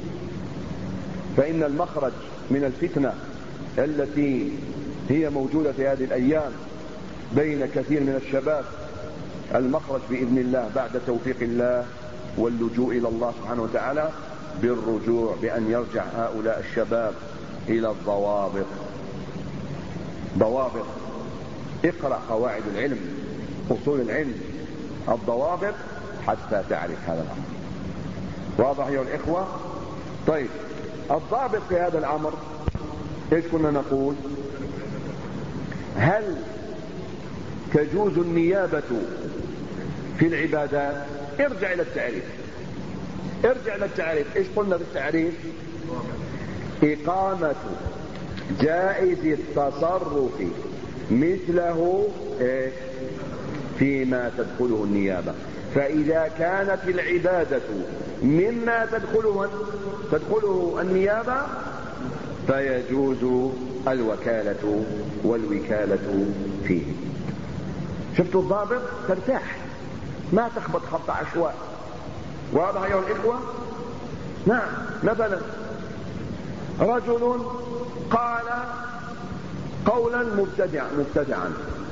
فإن المخرج من الفتنة التي هي موجودة في هذه الأيام بين كثير من الشباب، المخرج بإذن الله بعد توفيق الله واللجوء إلى الله سبحانه وتعالى بالرجوع، بأن يرجع هؤلاء الشباب إلى الضوابط. ضوابط. اقرأ قواعد العلم، أصول العلم، الضوابط حتى تعرف هذا الأمر. واضح أيها الإخوة؟ طيب الضابط في هذا الأمر إيش كنا نقول؟ هل تجوز النيابة في العبادات؟ ارجع إلى التعريف. إيش قلنا بالتعريف؟ إقامة جائز التصرف مثله فيما تدخله النيابة. فإذا كانت العبادة مما تدخله النيابة فيجوز الوكالة والوكالة فيه. شفتوا الضابط؟ ترتاح، ما تخبط خبط عشواء. واضح أيها الإخوة؟ نعم. مثلا رجل قال قولا مبتدعا،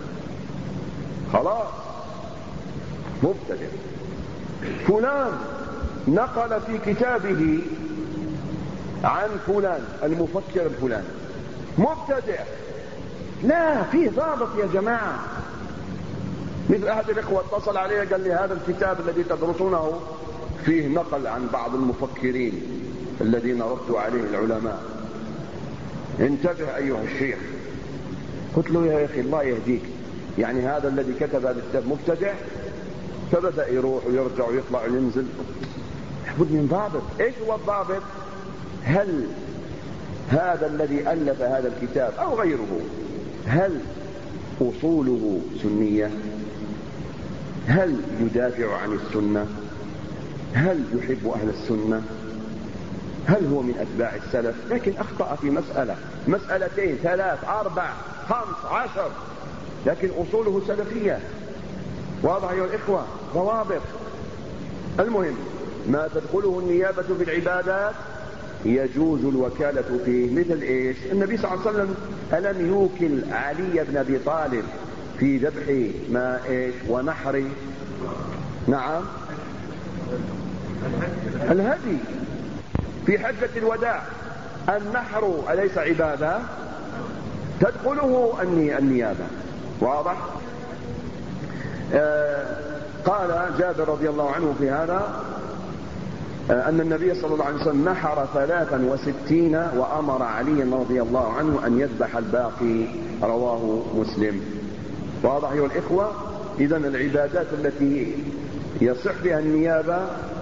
خلاص مبتدع. فلان نقل في كتابه عن فلان المفكر الفلاني مبتدع. لا، فيه ضابط يا جماعة. مثل أحد الإخوة اتصل علي قال لي هذا الكتاب الذي تدرسونه فيه نقل عن بعض المفكرين الذين ردوا عليه العلماء، انتبه أيها الشيخ. قلت له يا أخي الله يهديك، يعني هذا الذي كتب هذا الكتاب مبتدع؟ فبدأ يروح ويرجع ويطلع وينزل. لابد من ضابط. ايش هو الضابط؟ هل هذا الذي ألف هذا الكتاب أو غيره هل أصوله سنية؟ هل يدافع عن السنة؟ هل يحب أهل السنة؟ هل هو من أتباع السلف؟ لكن أخطأ في مسألتين 3 4 5 10، لكن أصوله سلفية. واضح أيها الإخوة؟ ضوابط. المهم ما تدخله النيابة في العبادات يجوز الوكالة فيه. مثل إيش؟ النبي صلى الله عليه وسلم ألم يوكل علي بن أبي طالب في ذبح ما إيش ونحر نعم الهدي في حجة الوداع؟ النحر أليس عبادة؟ تدخله النيابة. واضح؟ قال جابر رضي الله عنه في هذا أن النبي صلى الله عليه وسلم نحر 63 وأمر علي رضي الله عنه أن يذبح الباقي، رواه مسلم. واضح أيها الإخوة؟ إذن العبادات التي يصح بها النيابة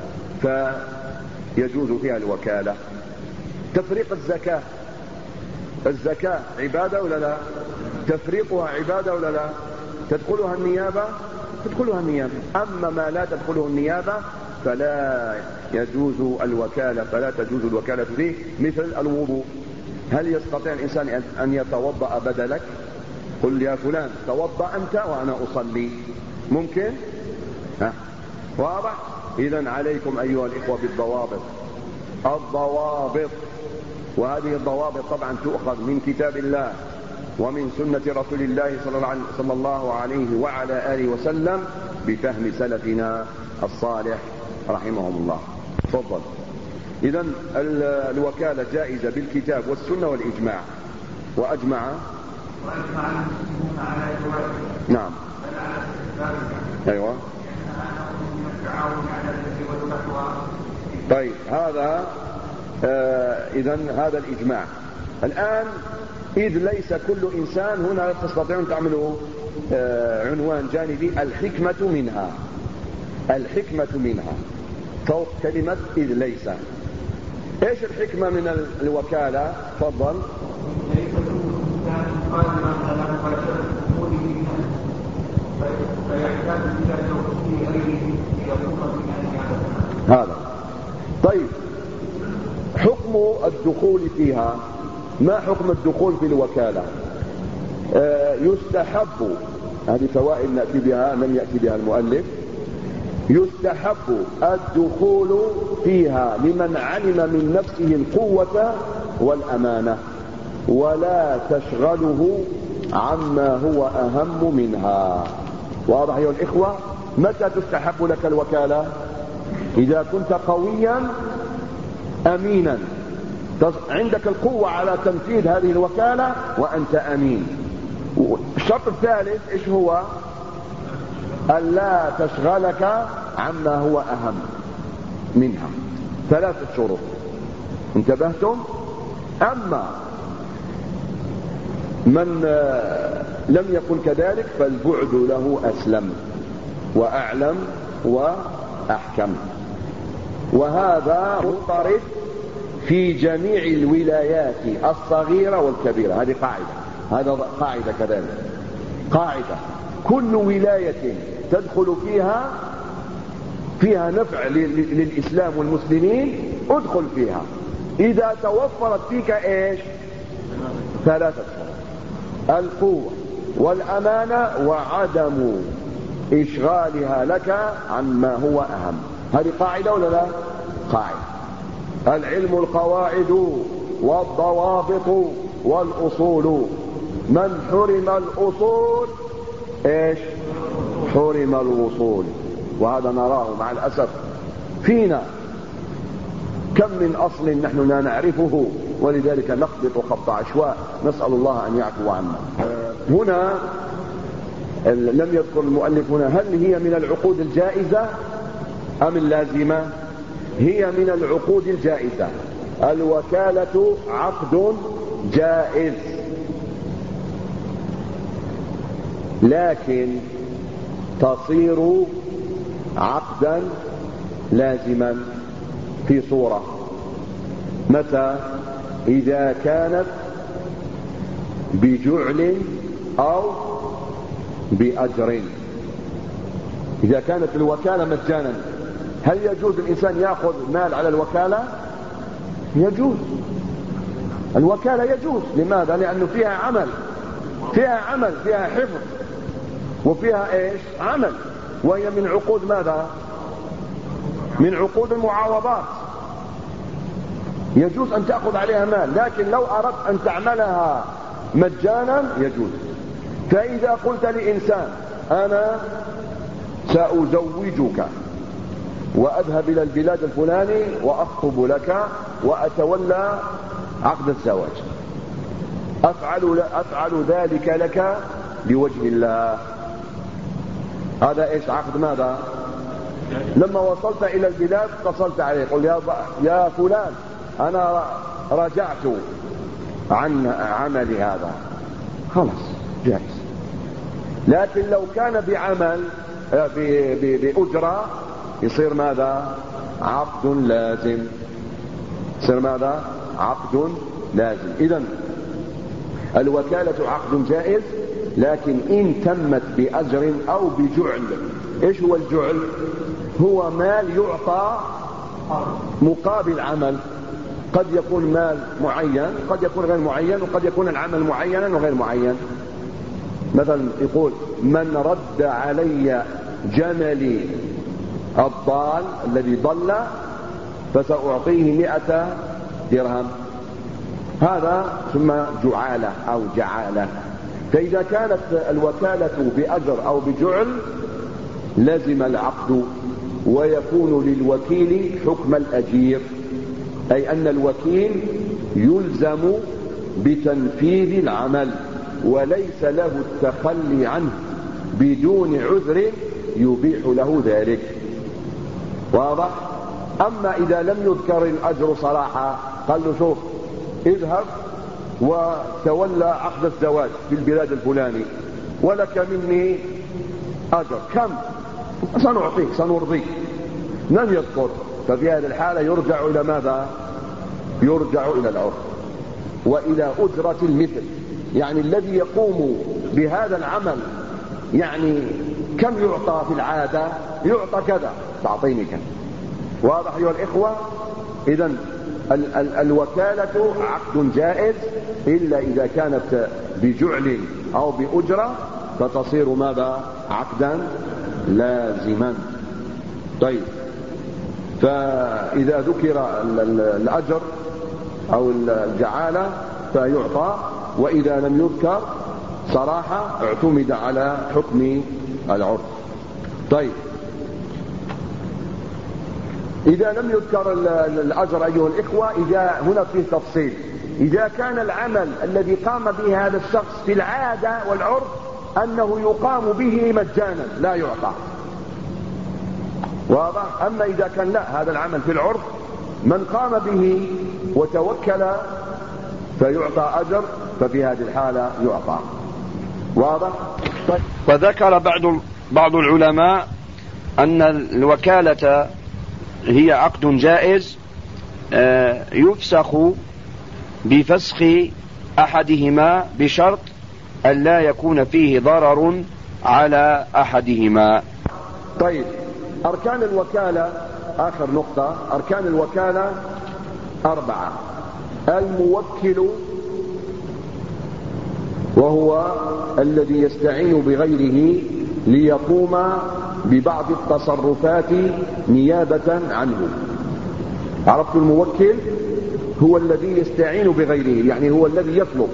فيجوز فيها الوكالة. تفريق الزكاة عبادة ولا لا؟ تفريقها عبادة ولا لا؟ تدخلها النيابة؟ تدخلها النيابة. أما ما لا تدخله النيابة فلا تجوز الوكالة فيه. مثل الوضوء، هل يستطيع الإنسان أن يتوضأ بدلك؟ قل يا فلان توضأ أنت وأنا أصلي، ممكن؟ واضح؟ إذن عليكم أيها الإخوة بالضوابط. وهذه الضوابط طبعا تؤخذ من كتاب الله ومن سنة رسول الله صلى الله عليه وعلى آله وسلم بفهم سلفنا الصالح رحمهم الله. تفضل. إذن الوكالة جائزة بالكتاب والسنة والإجماع. وأجمع المسلمون على جوازها. نعم. أيوة. طيب هذا إذن هذا الإجماع. الآن إذ ليس كل إنسان هنا تستطيعون تعملوا عنوان جانبي الحكمة منها فوق كلمة إذ ليس. إيش الحكمة من الوكالة؟ تفضل. هذا طيب. حكم الدخول فيها، ما حكم الدخول في الوكالة؟ يستحب، هذه فوائد نأتي بها لم يأتي بها المؤلف، يستحب الدخول فيها لمن علم من نفسه القوة والأمانة ولا تشغله عما هو أهم منها. واضح أيها الإخوة؟ متى تستحب لك الوكالة؟ إذا كنت قويا أمينا، عندك القوة على تنفيذ هذه الوكالة وأنت أمين. الشرط الثالث إيش هو؟ ألا تشغلك عما هو أهم منها. 3 شروط. انتبهتم؟ أما من لم يكن كذلك فالبعد له أسلم وأعلم وأحكم. وهذا مضطرد في جميع الولايات الصغيرة والكبيرة. هذه قاعدة، هذا قاعدة كذلك، قاعدة كل ولاية تدخل فيها نفع للإسلام والمسلمين ادخل فيها إذا توفرت فيك إيش؟ ثلاثة شروط: القوة والأمانة وعدم إشغالها لك عن ما هو أهم. هذه قاعدة ولا لا؟ قاعدة. العلم القواعد والضوابط والأصول، من حرم الأصول إيش؟ حرم الوصول. وهذا نراه مع الأسف فينا، كم من أصل نحن لا نعرفه ولذلك نخبط خبط عشواء، نسأل الله أن يعفو عنا. هنا لم يذكر المؤلف هنا هل هي من العقود الجائزة أم اللازمة؟ هي من العقود الجائزة. الوكالة عقد جائز، لكن تصير عقدا لازما في صورة: متى؟ إذا كانت بجعل أو بأجر. إذا كانت الوكالة مجانا، هل يجوز الإنسان يأخذ مال على الوكالة؟ يجوز، الوكالة يجوز. لماذا؟ لأنه فيها عمل، فيها حفظ، وفيها إيش؟ عمل، وهي من عقود ماذا؟ من عقود المعاوضات. يجوز أن تأخذ عليها مال، لكن لو أردت أن تعملها مجانا يجوز. فإذا قلت لإنسان أنا سأزوجك وأذهب إلى البلاد الفلاني وأخطب لك وأتولى عقد الزواج، أفعل ذلك لك لوجه الله، هذا إيش؟ عقد ماذا؟ لما وصلت إلى البلاد اتصلت عليه قل يا فلان أنا رجعت عن عملي هذا، خلاص جائز. لكن لو كان بعمل بأجرة يصير ماذا؟ عقد لازم. يصير ماذا؟ عقد لازم. إذن الوكالة عقد جائز، لكن إن تمت بأجر أو بجعل. إيش هو الجعل؟ هو مال يعطى مقابل عمل، قد يكون مال معين، قد يكون غير معين، وقد يكون العمل معينا وغير معين. مثلا يقول من رد علي جملي الضال الذي ضل فسأعطيه 100 درهم، هذا ثم جعالة أو جعالة. فإذا كانت الوكالة بأجر أو بجعل لزم العقد، ويكون للوكيل حكم الأجير، أي أن الوكيل يلزم بتنفيذ العمل وليس له التخلي عنه بدون عذر يبيح له ذلك. واضح؟ أما إذا لم يذكر الأجر صراحة، قال له شوف اذهب وتولى عقد الزواج في البلاد الفلاني ولك مني أجر كم؟ سنعطيك، سنرضيك. لم يذكر، ففي هذه الحالة يرجع إلى ماذا؟ يرجع إلى العرف وإلى أجرة المثل، يعني الذي يقوم بهذا العمل يعني كم يعطى في العادة؟ يعطى كذا، تعطيني كذا. واضح أيها الإخوة؟ إذن الوكالة عقد جائز إلا إذا كانت بجعل أو بأجرة فتصير ماذا؟ عقدا لازما. طيب، فإذا ذكر الأجر أو الجعالة فيعطى، وإذا لم يذكر صراحة اعتمد على حكم العرف. طيب، إذا لم يذكر الأجر أيها الإخوة، إذا هنا فيه تفصيل، إذا كان العمل الذي قام به هذا الشخص في العادة والعرف أنه يقام به مجانا لا يعطى. واضح؟ أما إذا كان لا، هذا العمل في العرف من قام به وتوكل فيعطى أجر، ففي هذه الحالة يعطى. واضح؟ طيب. وذكر بعض العلماء أن الوكالة هي عقد جائز يفسخ بفسخ أحدهما بشرط أن لا يكون فيه ضرر على أحدهما. طيب، أركان الوكالة، آخر نقطة، أركان الوكالة 4. الموكل وهو الذي يستعين بغيره ليقوم ببعض التصرفات نيابة عنه. عرفت؟ الموكل هو الذي يستعين بغيره، يعني هو الذي يطلب.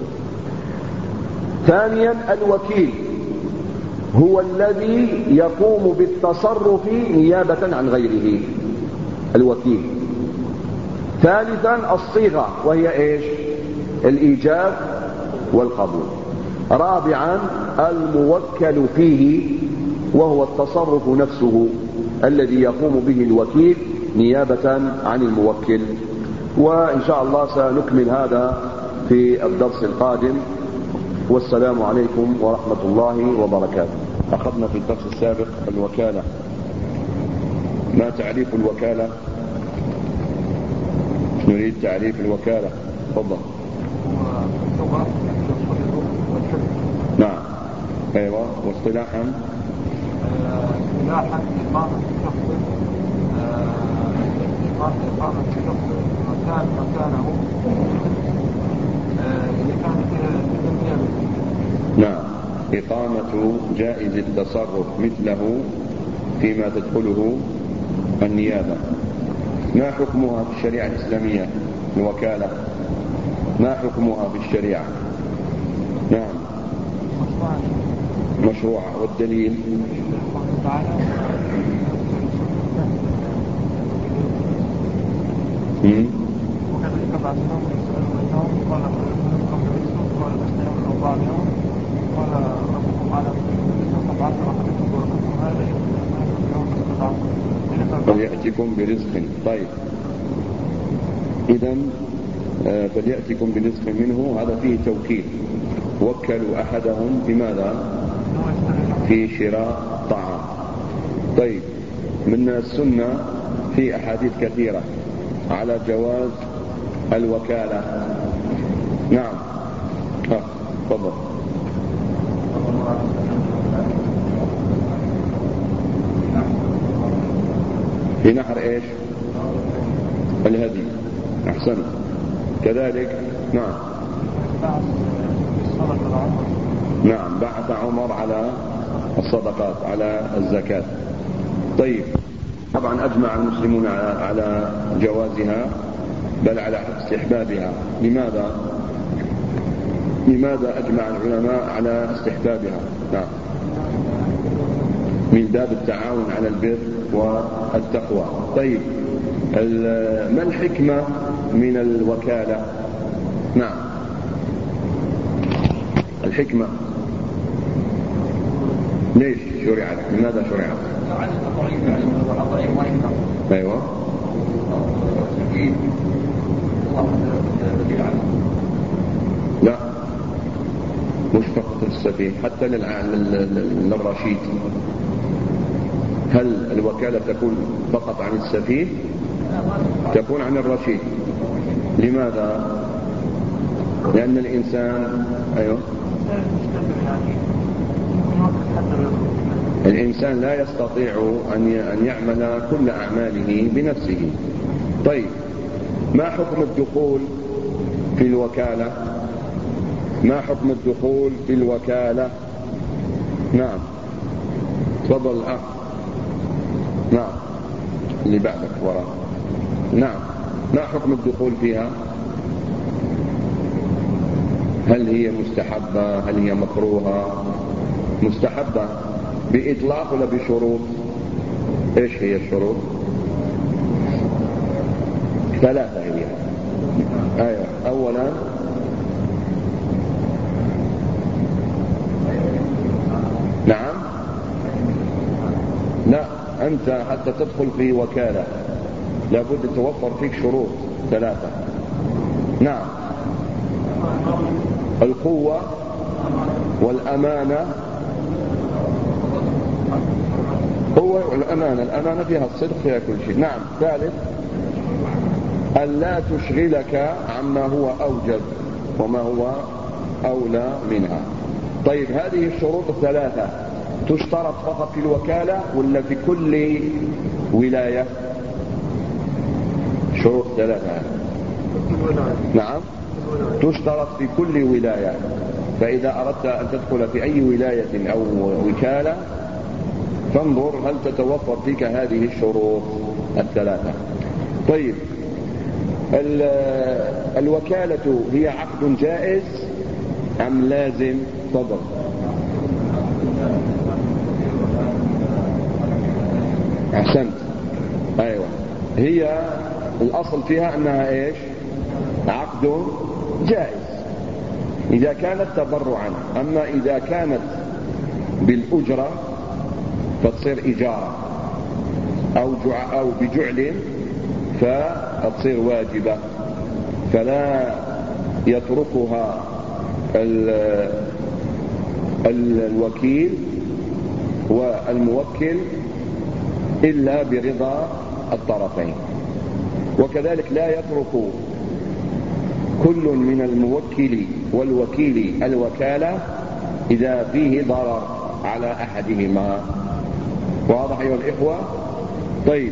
ثانيا الوكيل هو الذي يقوم بالتصرف نيابة عن غيره، الوكيل. ثالثا الصيغة وهي ايش؟ الإيجاب والقبول. رابعا الموكل فيه وهو التصرف نفسه الذي يقوم به الوكيل نيابة عن الموكل. وإن شاء الله سنكمل هذا في الدرس القادم، والسلام عليكم ورحمة الله وبركاته. أخذنا في الدرس السابق الوكالة. ما تعريف الوكالة؟ نريد تعريف الوكالة. تفضل. نعم. ايوه. واصطلاحا؟ اصطلاحا إقامة الشخص مكانه إذا كانت النيابة. نعم. إقامة جائز التصرف مثله فيما تدخله النيابة. ما حكمها في الشريعة الإسلامية الوكالة؟ ما حكمها في الشريعة؟ نعم. مشروعة. والدليل؟ فليأتكم برزق. طيب، إذن فليأتكم برزق منه، هذا فيه توكيل. وكلوا أحدهم بماذا؟ في شراء طعام. طيب، من السنة في أحاديث كثيرة على جواز الوكالة. نعم. تفضل. في نحر ايش؟ الهدي. احسنت. كذلك. نعم. نعم. بعث عمر على الصدقات، على الزكاة. طيب، طبعا اجمع المسلمون على جوازها، بل على استحبابها. لماذا اجمع العلماء على استحبابها؟ نعم. من باب التعاون على البر والتقوى. طيب، ما الحكمة من الوكالة؟ نعم. الحكمة ليش شرعت؟ لماذا شرعت؟ ايوه. لا، مش فقط السفيه، حتى للرشيد. هل الوكالة تكون فقط عن السفيه؟ تكون عن الرشيد. لماذا؟ لأن الإنسان الإنسان لا يستطيع أن يعمل كل أعماله بنفسه. طيب، ما حكم الدخول في الوكالة؟ ما حكم الدخول في الوكالة؟ نعم. تفضل الأخ. نعم. اللي بعدك وراء. نعم. ما حكم الدخول فيها؟ هل هي مستحبة؟ هل هي مكروهة؟ مستحبة بإطلاق ولا بشروط؟ ايش هي الشروط؟ 3 هي. ايوه. اولا نعم. لا، انت حتى تدخل في وكالة لابد توفر فيك شروط 3. نعم. القوة والأمانة. قوة والأمانة، الأمانة فيها الصدق، فيها كل شيء. نعم. ثالث ألا تشغلك عما هو أوجب وما هو أولى منها. طيب هذه الشروط الثلاثة تشترط فقط في الوكالة ولا في كل ولاية؟ شروط ثلاثة. نعم، تشترط في كل ولاية. فإذا أردت أن تدخل في أي ولاية أو وكالة فانظر هل تتوفر فيك هذه الشروط الثلاثة. طيب الوكالة هي عقد جائز أم لازم؟ تفضل. أحسنت. أيوة، هي الأصل فيها أنها إيش؟ عقد جائز إذا كانت تبرعا. أما إذا كانت بالأجرة فتصير إجارة أو بجعل فتصير واجبة، فلا يتركها الوكيل والموكل إلا برضا الطرفين. وكذلك لا يترك كل من الموكل والوكيل الوكالة إذا فيه ضرر على أحدهما. واضح أيها الإخوة؟ طيب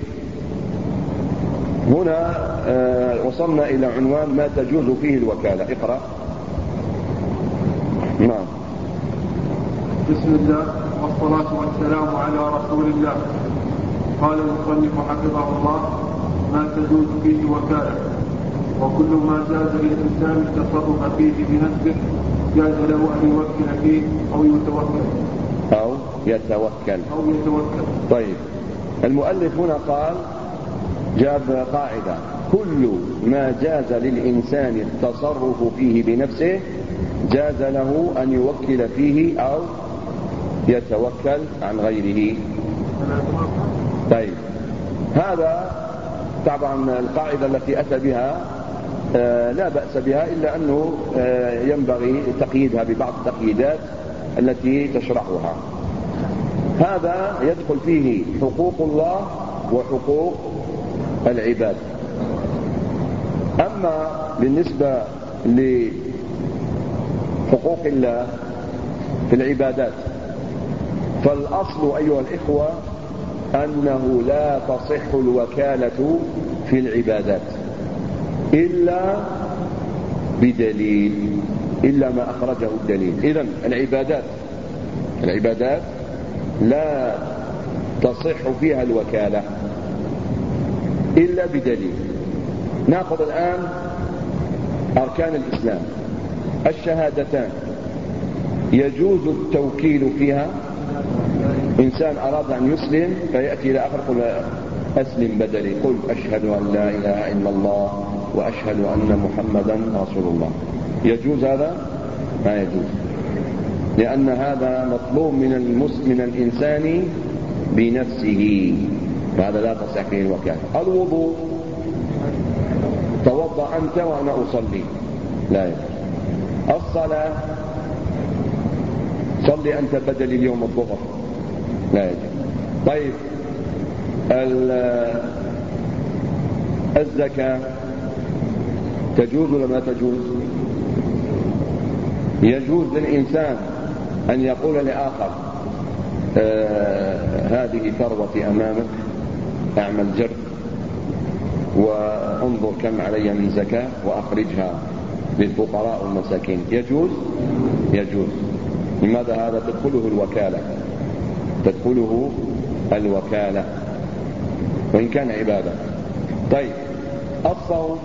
هنا وصلنا إلى عنوان ما تجوز فيه الوكالة. اقرأ. نعم. بسم الله والصلاة والسلام على رسول الله. قال المصنف حفظه الله: ما تجوز فيه وكالة، وكل ما جاز للإنسان التصرف فيه بنفسه جاز له أن يوكل فيه أو يتوكل. طيب المؤلف هنا قال، جاب قاعدة: كل ما جاز للإنسان التصرف فيه بنفسه جاز له أن يوكل فيه أو يتوكل عن غيره. طيب هذا طبعا القاعدة التي أتى بها لا بأس بها، إلا أنه ينبغي تقييدها ببعض التقييدات التي تشرحها. هذا يدخل فيه حقوق الله وحقوق العباد. أما بالنسبة لحقوق الله في العبادات فالأصل أيها الإخوة أنه لا تصح الوكالة في العبادات إلا بدليل، إلا ما أخرجه الدليل. إذن العبادات لا تصح فيها الوكالة إلا بدليل. نأخذ الآن أركان الإسلام. الشهادتان يجوز التوكيل فيها. إنسان أراد أن يسلم فيأتي إلى آخر قل أسلم بدلي، قل أشهد أن لا إله إلا الله وأشهد أن محمدا رسول الله. يجوز هذا؟ ما يجوز، لأن هذا مطلوب من الإنسان بنفسه، فهذا لا تصح فيه الوكالة. الوضوء: توضأ أنت وأنا أصلي، لا يجوز. الصلاة: صلي أنت بدلي اليوم الظهر، لا يجوز. طيب الزكاة تجوز ولا ما تجوز؟ يجوز للإنسان أن يقول لآخر هذه ثروتي أمامك، أعمل جر وانظر كم علي من زكاة وأخرجها للفقراء والمساكين. يجوز؟ يجوز. لماذا؟ هذا تدخله الوكالة وإن كان عبادة. طيب الصوم: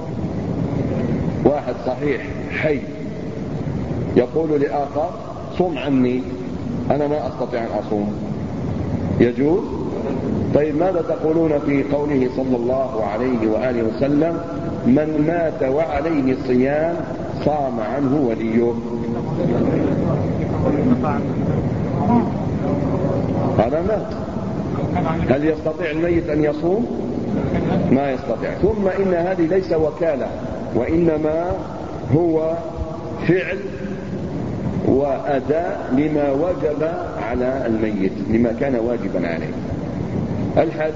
واحد صحيح حي يقول لآخر صم عني، أنا ما أستطيع أن أصوم، يجوز؟ طيب ماذا تقولون في قوله صلى الله عليه وآله وسلم: من مات وعليه صيام صام عنه وليه؟ هذا مات، هل يستطيع الميت أن يصوم؟ ما يستطيع. ثم إن هذه ليس وكالة، وإنما هو فعل وأداء لما وجب على الميت، لما كان واجبا عليه. الحج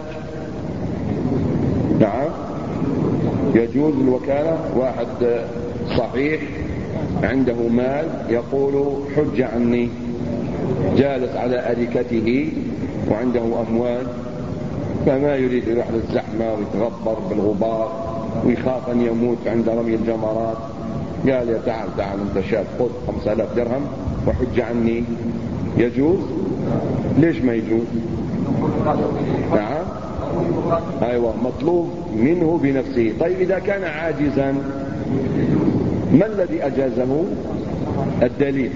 نعم يجوز الوكالة. واحد صحيح عنده مال يقول حج عني، جالس على أريكته وعنده أموال، فما يريد يروح للزحمة ويتغبر بالغبار ويخاف أن يموت عند رمي الجمرات، قال يا تعال أنت شاب، خذ 5000 درهم وحج عني. يجوز؟ ليش ما يجوز؟ نعم أيوة، مطلوب منه بنفسه. طيب إذا كان عاجزا ما الذي أجازه؟ الدليل.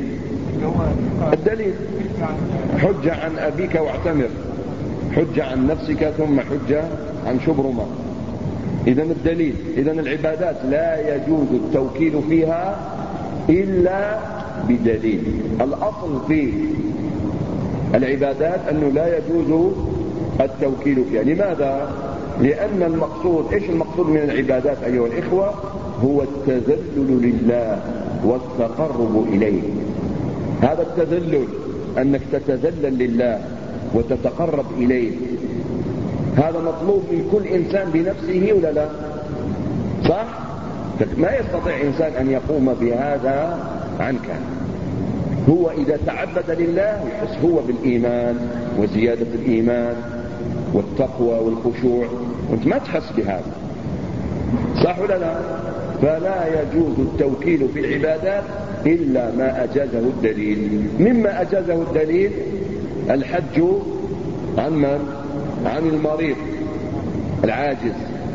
حج عن أبيك واعتمر، حج عن نفسك ثم حج عن شبرمة. إذن الدليل. إذن العبادات لا يجوز التوكيل فيها إلا بدليل. الأصل في العبادات أنه لا يجوز التوكيل فيها. لماذا؟ لأن المقصود، إيش المقصود من العبادات أيها الإخوة؟ هو التذلل لله والتقرب إليه. هذا التذلل، أنك تتذلل لله وتتقرب إليه، هذا مطلوب من كل إنسان بنفسه ولا لا؟ صح؟ ما يستطيع إنسان أن يقوم بهذا عنك. هو إذا تعبد لله يحس هو بالإيمان وزيادة الإيمان والتقوى والخشوع، وانت ما تحس بهذا، صح ولا لا؟ فلا يجوز التوكيل في العبادات إلا ما أجازه الدليل. مما أجازه الدليل الحج عن من؟ عن المريض العاجز.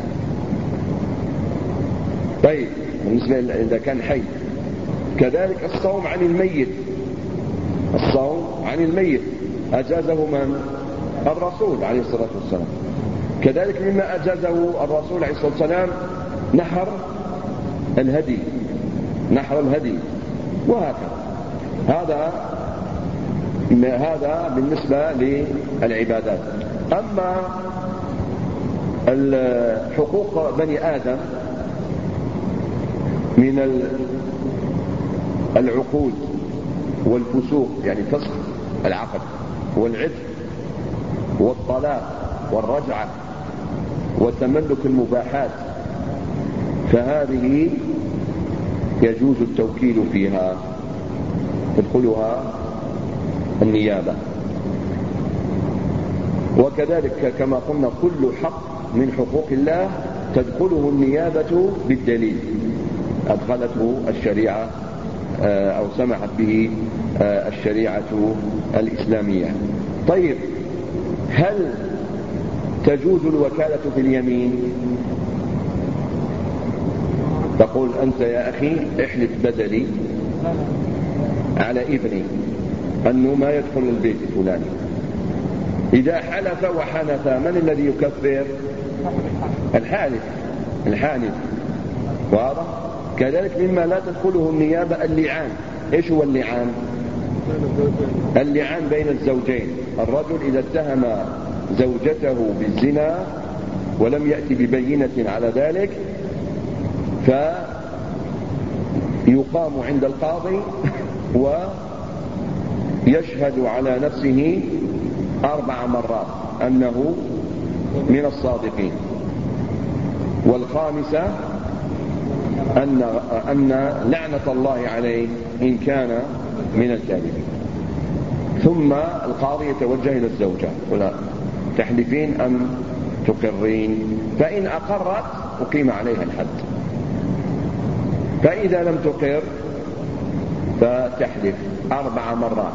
طيب بالنسبة إذا كان حي. كذلك الصوم عن الميت، الصوم عن الميت أجازه من؟ الرسول عليه الصلاة والسلام. كذلك مما أجازه الرسول عليه الصلاة والسلام نحر الهدي، نحر الهدي، وهكذا. هذا بالنسبة للعبادات. أما حقوق بني آدم من العقود والفسوق، يعني فسخ العقد والعتق والطلاق والرجعة وتملك المباحات، فهذه يجوز التوكيل فيها، تدخلها النيابة. وكذلك كما قلنا كل حق من حقوق الله تدخله النيابة بالدليل، أدخلته الشريعة أو سمحت به الشريعة الإسلامية. طيب هل تجوز الوكالة في اليمين؟ تقول أنت يا أخي احلف بدلي على ابني أنه ما يدخل البيت الفلاني. إذا حلف وحنث من الذي يكفر؟ الحالف. واضح؟ كذلك مما لا تدخله النيابة اللعان. إيش هو اللعان؟ اللعان بين الزوجين. الرجل إذا اتهم زوجته بالزنا ولم يأتي ببينة على ذلك فيقام عند القاضي ويشهد على نفسه 4 مرات أنه من الصادقين، والخامسة أن لعنة الله عليه إن كان من الكاذبين. ثم القاضي يتوجه إلى الزوجة: ولا تحلفين أم تقرين؟ فإن أقرت أقيم عليها الحد، فإذا لم تقر فتحلف 4 مرات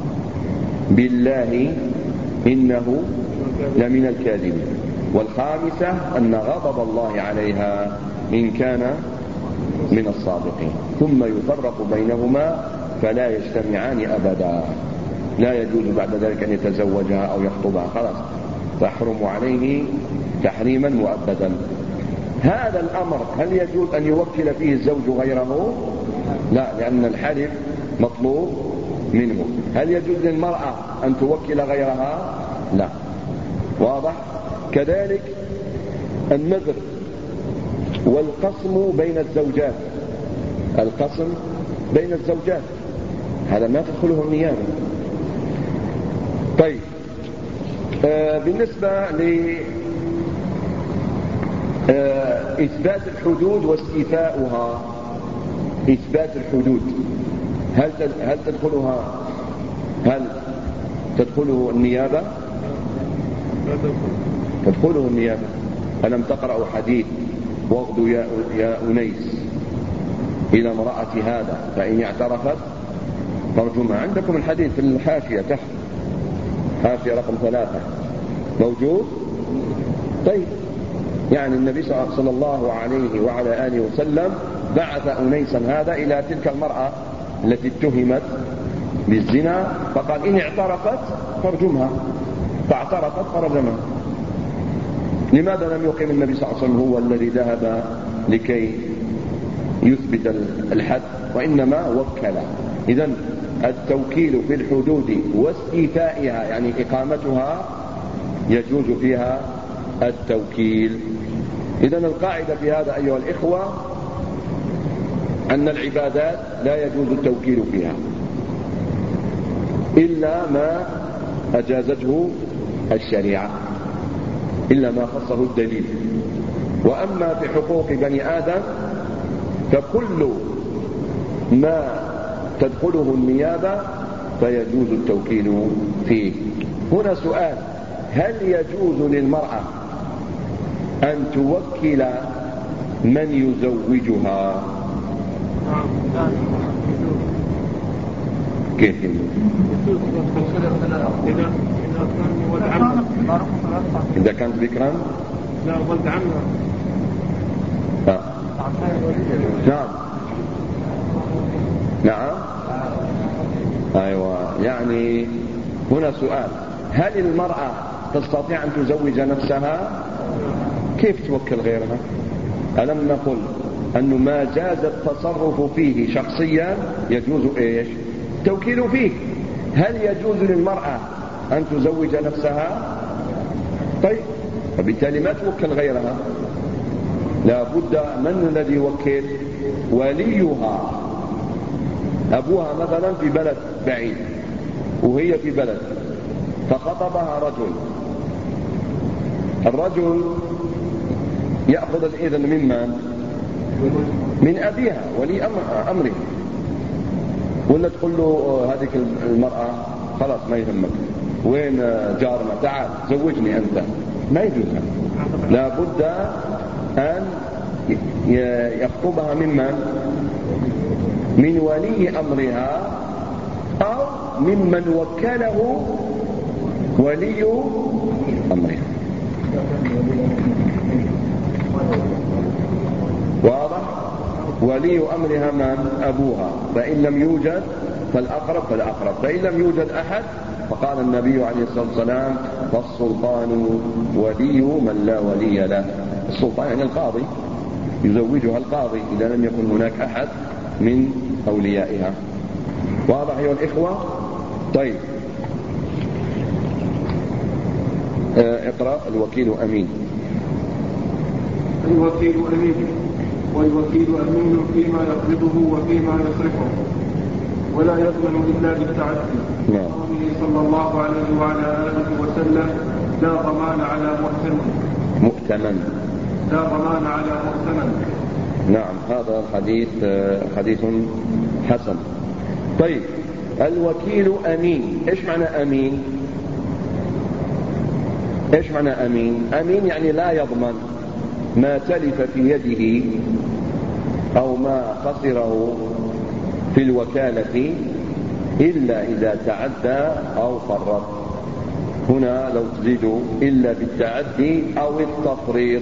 بالله إنه لمن الكاذبين، والخامسة أن غضب الله عليها إن كان من الصادقين. ثم يفرق بينهما فلا يجتمعان أبدا. لا يجوز بعد ذلك أن يتزوجها أو يخطبها، خلاص تحرم عليه تحريما مؤبدا. هذا الأمر هل يجوز أن يوكل فيه الزوج غيره؟ لا، لأن الحلف مطلوب منه. هل يجوز للمرأة أن توكل غيرها؟ لا. واضح؟ كذلك النذر والقسم بين الزوجات. القسم بين الزوجات، هذا ما تدخله النيابة. طيب بالنسبة لإثبات الحدود واستيفاؤها، إثبات الحدود هل تدخله النيابة؟ تدخله النيابة. ألم تقرأوا حديث واغدوا يا أنيس إلى امرأة هذا فإن اعترفت فارجمها. عندكم الحديث في الحاشية تحت، حاشية رقم 3 موجود. طيب يعني النبي صلى الله عليه وعلى آله وسلم بعث أنيسا هذا إلى تلك المرأة التي اتهمت بالزنا، فقال إن اعترفت فارجمها، فاعترفت فرجمها. لماذا لم يقيم النبي صلى الله عليه وسلم هو الذي ذهب لكي يثبت الحد، وإنما وكل؟ إذن التوكيل في الحدود واستيفائها يعني إقامتها يجوز فيها التوكيل. إذن القاعدة في هذا أيها الإخوة أن العبادات لا يجوز التوكيل فيها إلا ما أجازته الشريعة، إلا ما خصه الدليل. وأما في حقوق بني آدم فكل ما تدخله النيابة فيجوز التوكيل فيه. هنا سؤال: هل يجوز للمرأة أن توكل من يزوجها؟ كيف؟ إذا كانت بكرا؟ لا ولد عمها. نعم نعم أيوة. يعني هنا سؤال: هل المرأة تستطيع أن تزوج نفسها؟ كيف توكل غيرها؟ ألم نقل أنه ما جاز التصرف فيه شخصيا يجوز إيش؟ توكيل فيه. هل يجوز للمرأة أن تزوج نفسها؟ طيب فبالتالي ما توكل غيرها، لا بد من الذي يوكل؟ وليها. أبوها مثلا في بلد بعيد وهي في بلد، فخطبها رجل، الرجل يأخذ الإذن ممن؟ من أبيها ولي أمره، ولا تقول له هذيك المرأة خلاص ما يهمك، وين جارنا تعال زوجني أنت؟ ما يجوز. لا بد أن يخطبها ممن؟ من ولي أمرها أو ممن وكله ولي أمرها. واضح؟ ولي أمرها من؟ أبوها. فإن لم يوجد فالأقرب فالأقرب، فإن لم يوجد أحد فقال النبي عليه الصلاة والسلام: فالسلطان ولي من لا ولي له. السلطان يعني القاضي، يزوجها القاضي إذا لم يكن هناك أحد من أوليائها. واضح أيها الإخوة؟ طيب اقرأ. الوكيل أمين. الوكيل أمين، والوكيل أمين فيما يقبضه وفيما يصرفه، ولا يضمن إلا بالتعدي. قوله صلى الله عليه وعلى آله وسلم: لا ضمان على مؤتمن. لا ضمان على مؤتمن. نعم، هذا الحديث حديث حسن. طيب الوكيل أمين. إيش معنى أمين؟ إيش معنى أمين؟ أمين يعني لا يضمن ما تلف في يده أو ما خسره في الوكالة إلا إذا تعدى أو فرط. هنا لو تزيدوا إلا بالتعدي أو التفريط،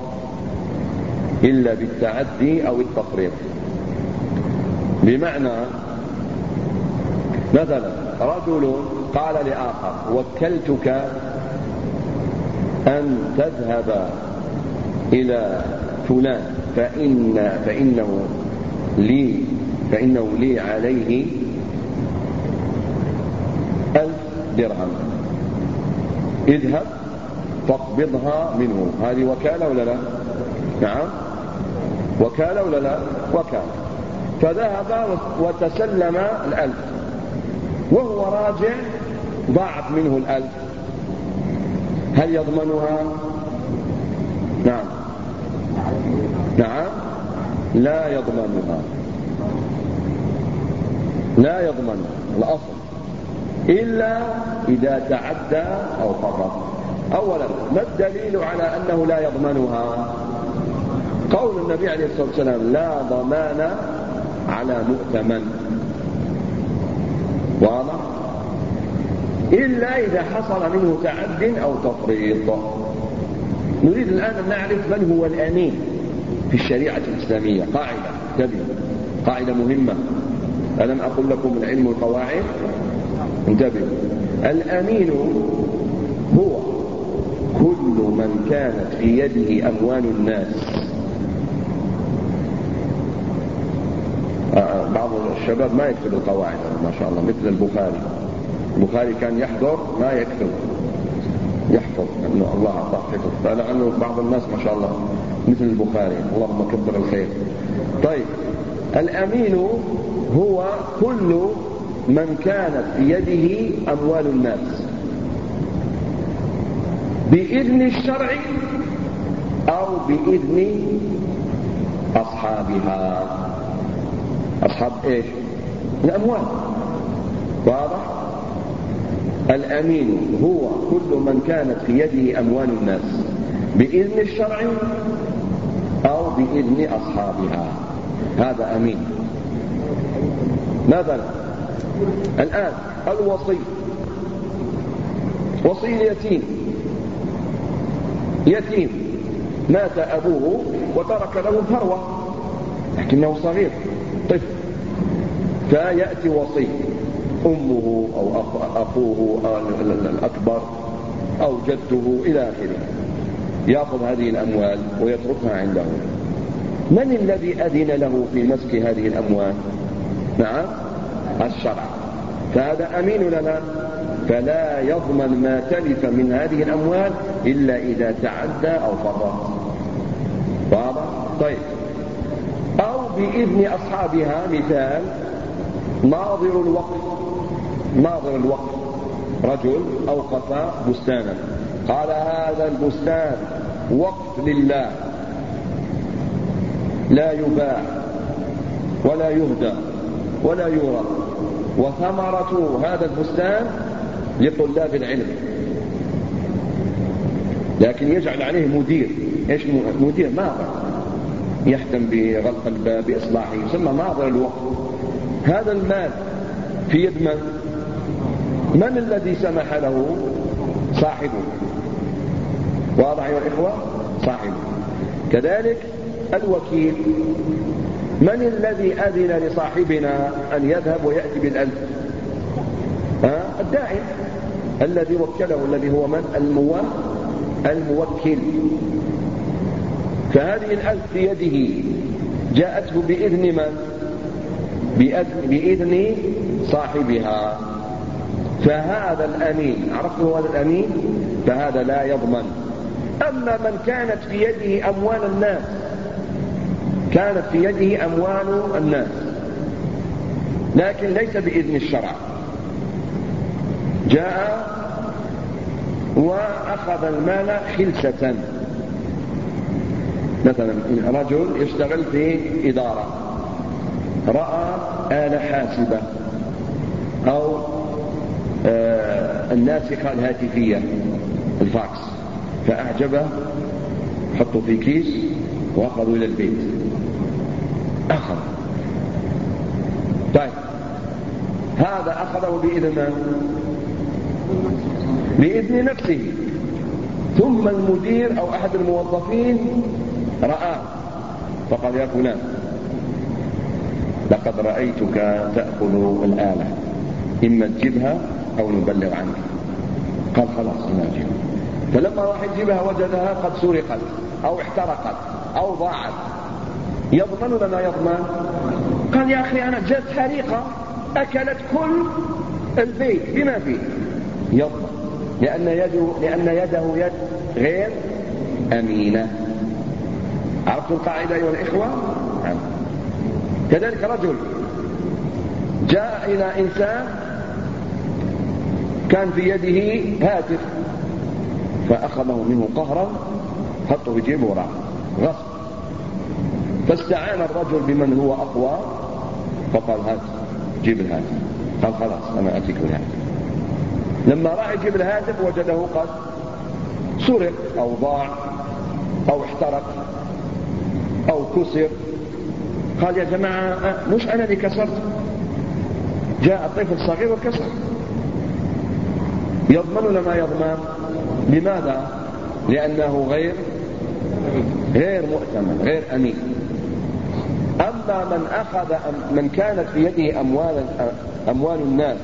إلا بالتعدي أو التفريط. بمعنى مثلا رجل قال لآخر: وكلتك أن تذهب إلى فلان فإنه لي عليه 1000 درهم، اذهب فاقبضها منه. هذه وكالة ولا لا؟ نعم وكالة ولا لا؟ وكالة. فذهب وتسلم 1000 وهو راجع ضاعت منه الألف، هل يضمنها؟ نعم لا يضمنها، لا يضمن الأصل إلا إذا تعدى أو فرط. أولا ما الدليل على أنه لا يضمنها؟ قول النبي عليه الصلاة والسلام لا ضمان على مؤتمن، واضح؟ إلا إذا حصل منه تعد أو تفريط. نريد الآن أن نعرف من هو الأمين في الشريعة الإسلامية. قاعدة مهمة، ألم أقل لكم من علم القواعد؟ انتبهوا. الأمين هو كل من كانت في يده أموال الناس. بعض الشباب ما يكتب القواعد ما شاء الله، مثل البخاري كان يحضر ما يكتب، يحفظ أنه الله أعطاه حفظ، فلعله بعض الناس ما شاء الله مثل البخاري، اللهم كبر الخير. طيب، الأمين هو كل من كانت في يده أموال الناس بإذن الشرع أو بإذن أصحابها. أصحاب إيش؟ الأموال، واضح؟ الأمين هو كل من كانت في يده أموال الناس بإذن الشرع أو بإذن أصحابها، هذا أمين. مثلا الآن الوصي، وصي يتيم مات أبوه وترك له ثروة لكنه صغير طفل، فيأتي وصي أمه أو أخوه الأكبر أو جده إلى آخره، يأخذ هذه الأموال ويتركها عنده. من الذي أذن له في مسك هذه الأموال؟ نعم، الشرع. فهذا أمين لنا، فلا يضمن ما تلف من هذه الأموال إلا إذا تعدى أو فرط، واضح؟ طيب، أو بإذن أصحابها. مثال ناظر الوقف، رجل أوقف بستانا، قال هذا البستان وقف لله لا يباع ولا يهدى ولا يورى، وثمرة هذا البستان لطلاب العلم، لكن يجعل عليه مدير. ايش مدير؟ ناظر يهتم بغلق الباب بإصلاحه، يسمى ناظر الوقف. هذا المال في يد من الذي سمح له؟ صاحبه، واضح يا الإخوة؟ صاحبه. كذلك الوكيل، من الذي أذن لصاحبنا أن يذهب ويأتي بالألف؟ الداعي الذي وكله، الذي هو من؟ الموكل. فهذه الألف في يده جاءته بإذن من؟ بإذن صاحبها، فهذا الأمين. عرفتوا هذا الأمين؟ فهذا لا يضمن. أما من كانت في يده أموال الناس، كانت في يده أموال الناس لكن ليس بإذن الشرع، جاء وأخذ المال خلسة. مثلا رجل يشتغل في إدارة، رأى آلة حاسبة أو الناسخة الهاتفية الفاكس، فأعجبه، حطه في كيس وأخذوا إلى البيت. أخذ. طيب، هذا أخذه بإذن بإذن نفسه، ثم المدير أو أحد الموظفين رآه فقال يا فلان لقد رأيتك تأخذ الآلة، إما تجيبها أو نبلغ عنك. قال خلاص أنا أجيب. فلما راح يجيبها وجدها قد سرقت أو احترقت أو ضاعت، يضمن ولا ما يضمن؟ قال يا أخي أنا جت حريقة أكلت كل البيت بما فيه، يضمن، لأن يده يد غير أمينة. عرفتوا القاعدة أيها الإخوة؟ كذلك رجل جاء إلى إنسان كان في يده هاتف فأخذه منه قهرا حطه في جيبه وراح غصب، فاستعان الرجل بمن هو أقوى فقال هات جيب الهاتف، قال خلاص أنا أتيك بالهاتف. لما راح يجيب الهاتف وجده قد سرق أو ضاع أو احترق أو كسر. قال يا جماعة مش أنا اللي كسرت، جاء الطفل الصغير وكسر. يضمن ولا ما يضمن؟ لماذا؟ لأنه غير مؤتمن غير أمين. أما من أخذ من كانت في يده أموال الناس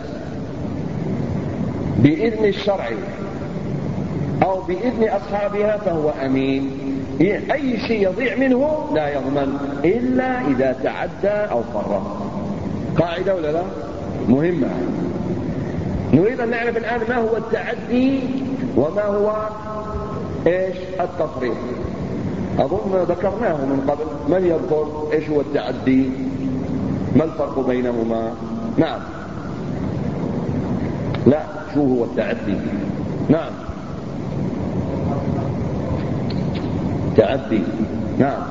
بإذن الشرع أو بإذن أصحابها فهو أمين. أي شيء يضيع منه لا يضمن إلا إذا تعدى أو فرط. قاعدة ولا لا؟ مهمة. نريد أن نعرف الآن ما هو التعدي وما هو التفريط. أظن ذكرناه من قبل. من يذكر إيش هو التعدي؟ ما الفرق بينهما؟ نعم. لا، شو هو التعدي؟ نعم. تعدي، نعم.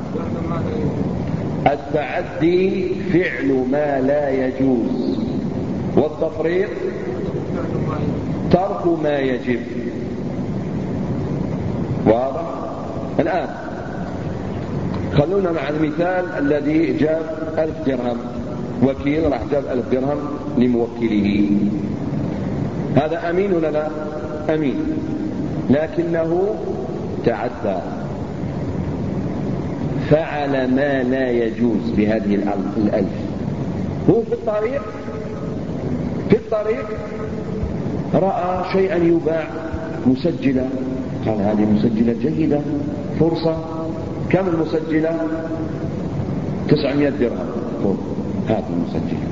التعدي فعل ما لا يجوز، والتفريط ترك ما يجب. واضح؟ الآن خلونا مع المثال الذي جاب 1000 درهم. وكيل راح جاب 1000 درهم لموكله. هذا أمين ولا لا؟ أمين، لكنه تعدى، فعل ما لا يجوز بهذه 1000. هو في الطريق رأى شيئا يباع مسجلة، قال هذه مسجلة جيدة، فرصة. كم المسجلة؟ 900 درهم. هذه المسجلة.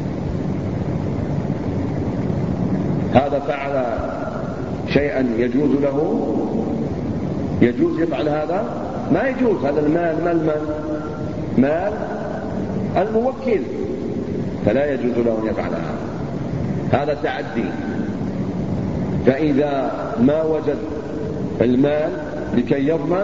هذا فعل شيئا يجوز له؟ يجوز يفعل هذا؟ ما يجوز. هذا المال مال الموكل، فلا يجوز له أن يفعل هذا تعدي. فإذا ما وجد المال لكي يضمن،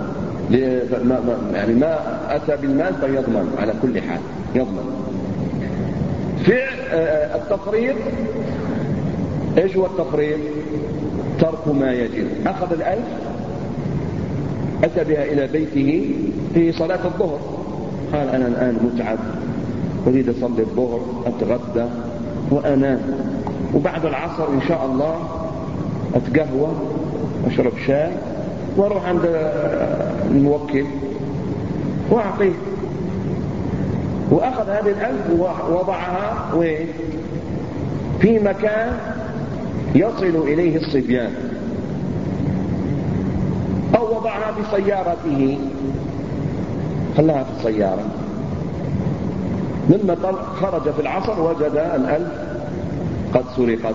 يعني ما أتى بالمال فيضمن على كل حال، يضمن. فعل التفريط، إيش هو التفريط؟ ترك ما يجب. أخذ 1000 أتى بها إلى بيته في صلاة الظهر، قال أنا الآن متعب، أريد أصلي الظهر، أتغدى وأنام، وبعد العصر إن شاء الله أتقهوى، أشرب شاي، وأروح عند الموكل وأعطيه. وأخذ هذه 1000 ووضعها وين؟ في مكان يصل إليه الصبيان، أو وضعها في سيارته، خلاها في السيارة. لما خرج في العصر وجد 1000 قد سرقت.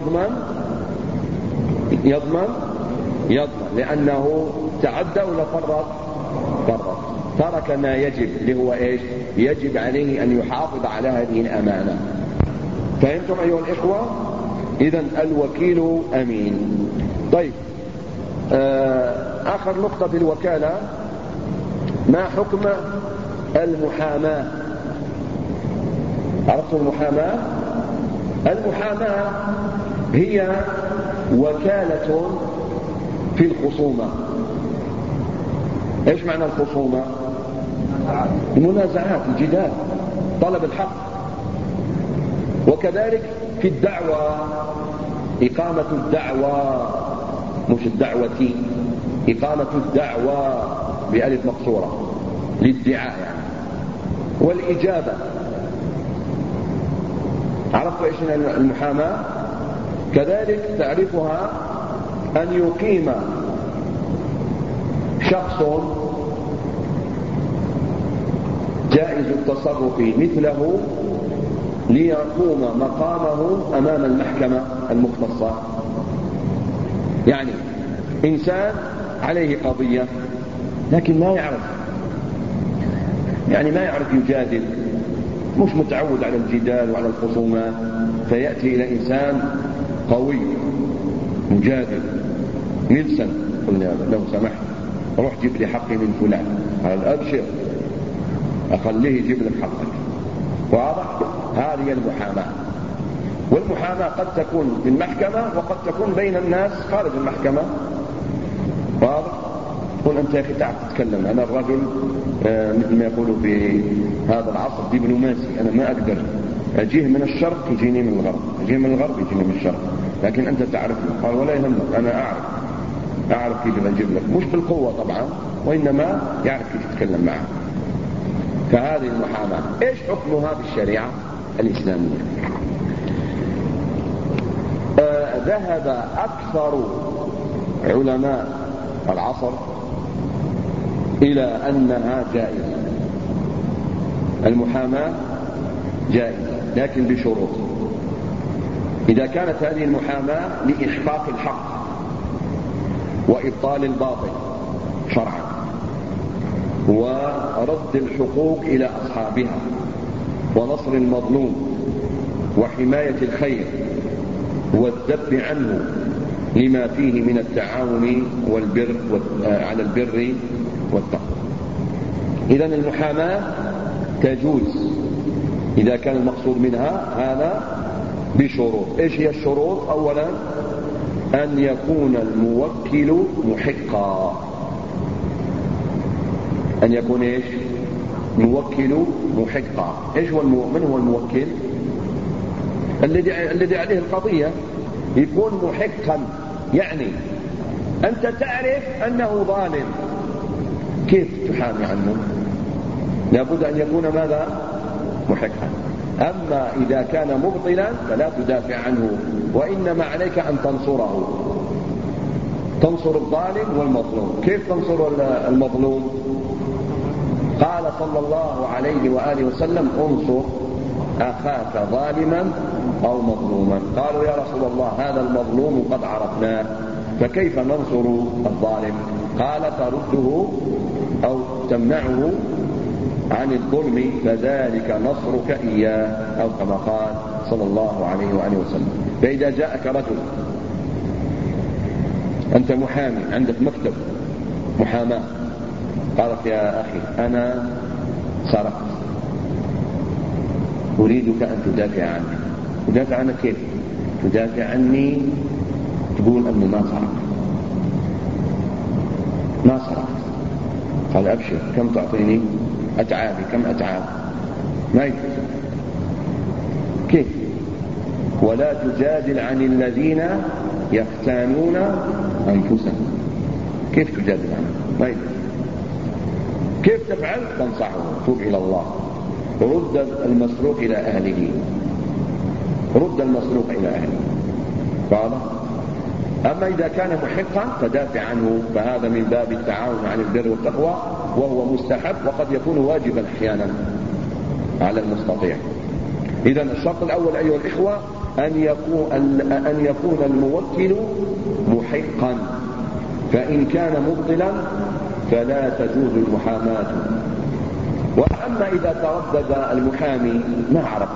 يضمن لأنه تعدى ولا فرط؟ ترك ما يجب، اللي هو إيش؟ يجب عليه أن يحافظ على هذه الأمانة. فهمتم أيها الإخوة؟ إذن الوكيل أمين. طيب، آخر نقطة في الوكالة، ما حكم المحاماة؟ عرفتم المحاماة؟ المحاماة هي وكالة في الخصومة. ايش معنى الخصومة؟ المنازعات، الجدال، طلب الحق. وكذلك في الدعوة، إقامة الدعوة، مش الدعوة، إقامة الدعوة بألف مقصورة للدعاء يعني. والإجابة، عرفت ايش المحاماة؟ كذلك تعرفها أن يقيم شخص جائز التصرف مثله ليقوم مقامه أمام المحكمة المختصة. يعني إنسان عليه قضية لكن ما يعرف يجادل، مش متعود على الجدال وعلى الخصومات، فيأتي إلى إنسان قوي مجادل نيلسون، قلنا لو سمحت روح جيب لي حقي من فلان، قال أبشر أخليه يجيب لك حقك. واضح؟ هذه المحاماة. والمحاماة قد تكون في المحكمة وقد تكون بين الناس خارج المحكمة. واضح؟ قل أنت يا أخي تعرف تتكلم، أنا الرجل مثل ما يقولوا في هذا العصر دبلوماسي، أنا ما أقدر أجيه من الشرق يجيني من الغرب، أجيه من الغرب يجيني من الشرق، لكن أنت تعرفني. قال ولا يهمك، أنا أعرف كيف أجيب لك، مش بالقوة طبعا، وإنما يعرف كيف يتكلم معه. فهذه المحاماة إيش حكمها بالشريعة الإسلامية؟ ذهب أكثر علماء العصر إلى أنها جائزة. المحاماة جائزة لكن بشروط. إذا كانت هذه المحاماة لإحقاق الحق وإبطال الباطل شرعا ورد الحقوق إلى أصحابها ونصر المظلوم وحماية الخير والذب عنه لما فيه من التعاون والبر على البر والتقوى. إذن المحاماة تجوز إذا كان المقصود منها هذا بشروط. إيش هي الشروط؟ أولا أن يكون الموكل محقا. أن يكون إيش؟ موكل محقا. إيش هو من هو الموكل؟ الذي عليه القضية يكون محقا، يعني أنت تعرف أنه ظالم، كيف تحامي عنه؟ لابد أن يكون ماذا؟ محقا. أما إذا كان مبطلا فلا تدافع عنه، وإنما عليك أن تنصره، تنصر الظالم والمظلوم. كيف تنصر المظلوم؟ قال صلى الله عليه وآله وسلم انصر أخاك ظالما أو مظلوما. قالوا يا رسول الله هذا المظلوم قد عرفناه، فكيف ننصر الظالم؟ قال ترده أو تمنعه عن الظلم فذلك نصرك إياه، أو كما قال صلى الله عليه وآله وسلم. فإذا جاءك رجل، أنت محامي عندك مكتب محاماة، قالت يا أخي أنا سرقت، أريدك أن تدافع عني. تدافع عنك كيف؟ تدافع عني تقول أنه ما سرقت. قال أبشر، كم تعطيني؟ أتعابي. كم أتعاب؟ ما يجوز. كيف؟ ولا تجادل عن الذين يختانون أنفسهم. كيف تجادل عنهم؟ ما يجوز. كيف تفعل؟ تنصحه، توب إلى الله، رد المسروق إلى أهله، رد المسروق إلى أهله. واضح؟ أما إذا كان محقا فدافع عنه، فهذا من باب التعاون على البر والتقوى، وهو مستحب وقد يكون واجبا أحيانا على المستطيع. إذن الشرط الأول أيها الإخوة أن يكون الموكل محقا، فإن كان مبطلا فلا تجوز المحاماة. وأما إذا تردد المحامي ما عرفت،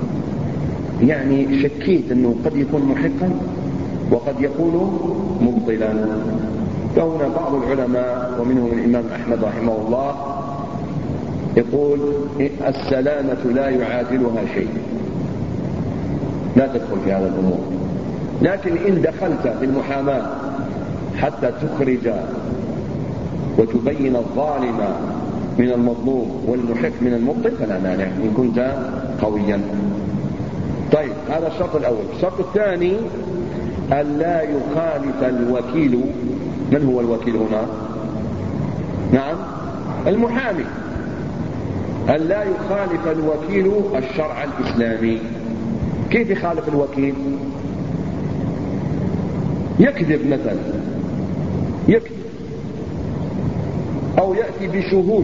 يعني شكيت أنه قد يكون محقا وقد يكون مبطلا، فهنا بعض العلماء ومنهم الإمام أحمد رحمه الله يقول السلامة لا يعادلها شيء، لا تدخل في هذا الأمور. لكن إن دخلت في المحاماة حتى تخرج وتبين الظالم من المظلوم والمحق من المبطل فلا مانع إن كنت قويا. طيب، هذا الشرط الأول. الشرط الثاني أن لا يخالف الوكيل. من هو الوكيل هنا؟ نعم، المحامي. أن لا يخالف الوكيل الشرع الإسلامي. كيف يخالف الوكيل؟ يكذب مثلا، يكذب أو يأتي بشهود،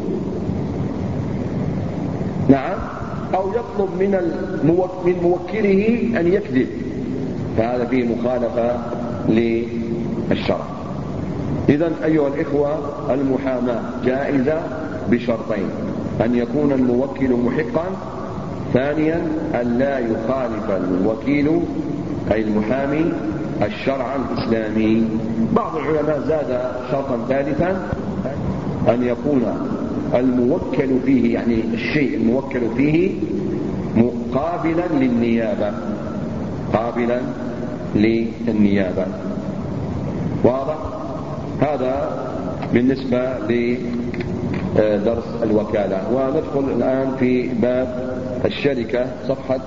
نعم، أو يطلب من موكله أن يكذب، فهذا فيه مخالفة للشرع. إذن أيها الإخوة المحاماة جائزة بشرطين: أن يكون الموكل محقا، ثانيا أن لا يخالف الوكيل أي المحامي الشرع الإسلامي. بعض العلماء زاد شرطا ثالثا أن يكون الموكل فيه، يعني الشيء الموكل فيه قابلا للنيابة، قابلا للنيابة. واضح؟ هذا بالنسبة لدرس الوكالة. وندخل الآن في باب الشركة صفحة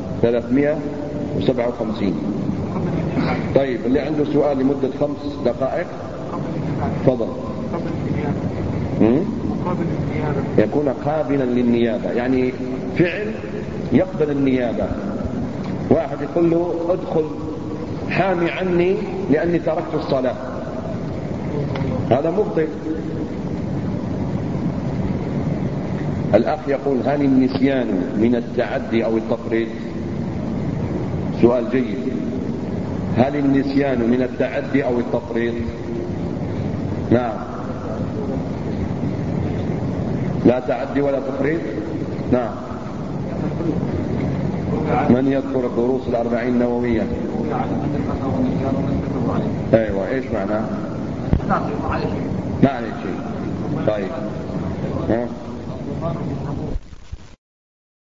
357. طيب اللي عنده سؤال لمدة 5 دقائق تفضل. يكون قابلا للنيابة، يعني فعل يقبل النيابة. واحد يقول له ادخل حامي عني لأني تركت الصلاة، هذا مبطل. الأخ يقول هل النسيان من التعدي أو التفريط؟ سؤال جيد. هل النسيان من التعدي أو التفريط؟ نعم، لا تعدي ولا تفريط. نعم. من يذكر الدروس 40 النووية؟ ايوه، ايش معناه؟ ما عليه شيء. طيب ها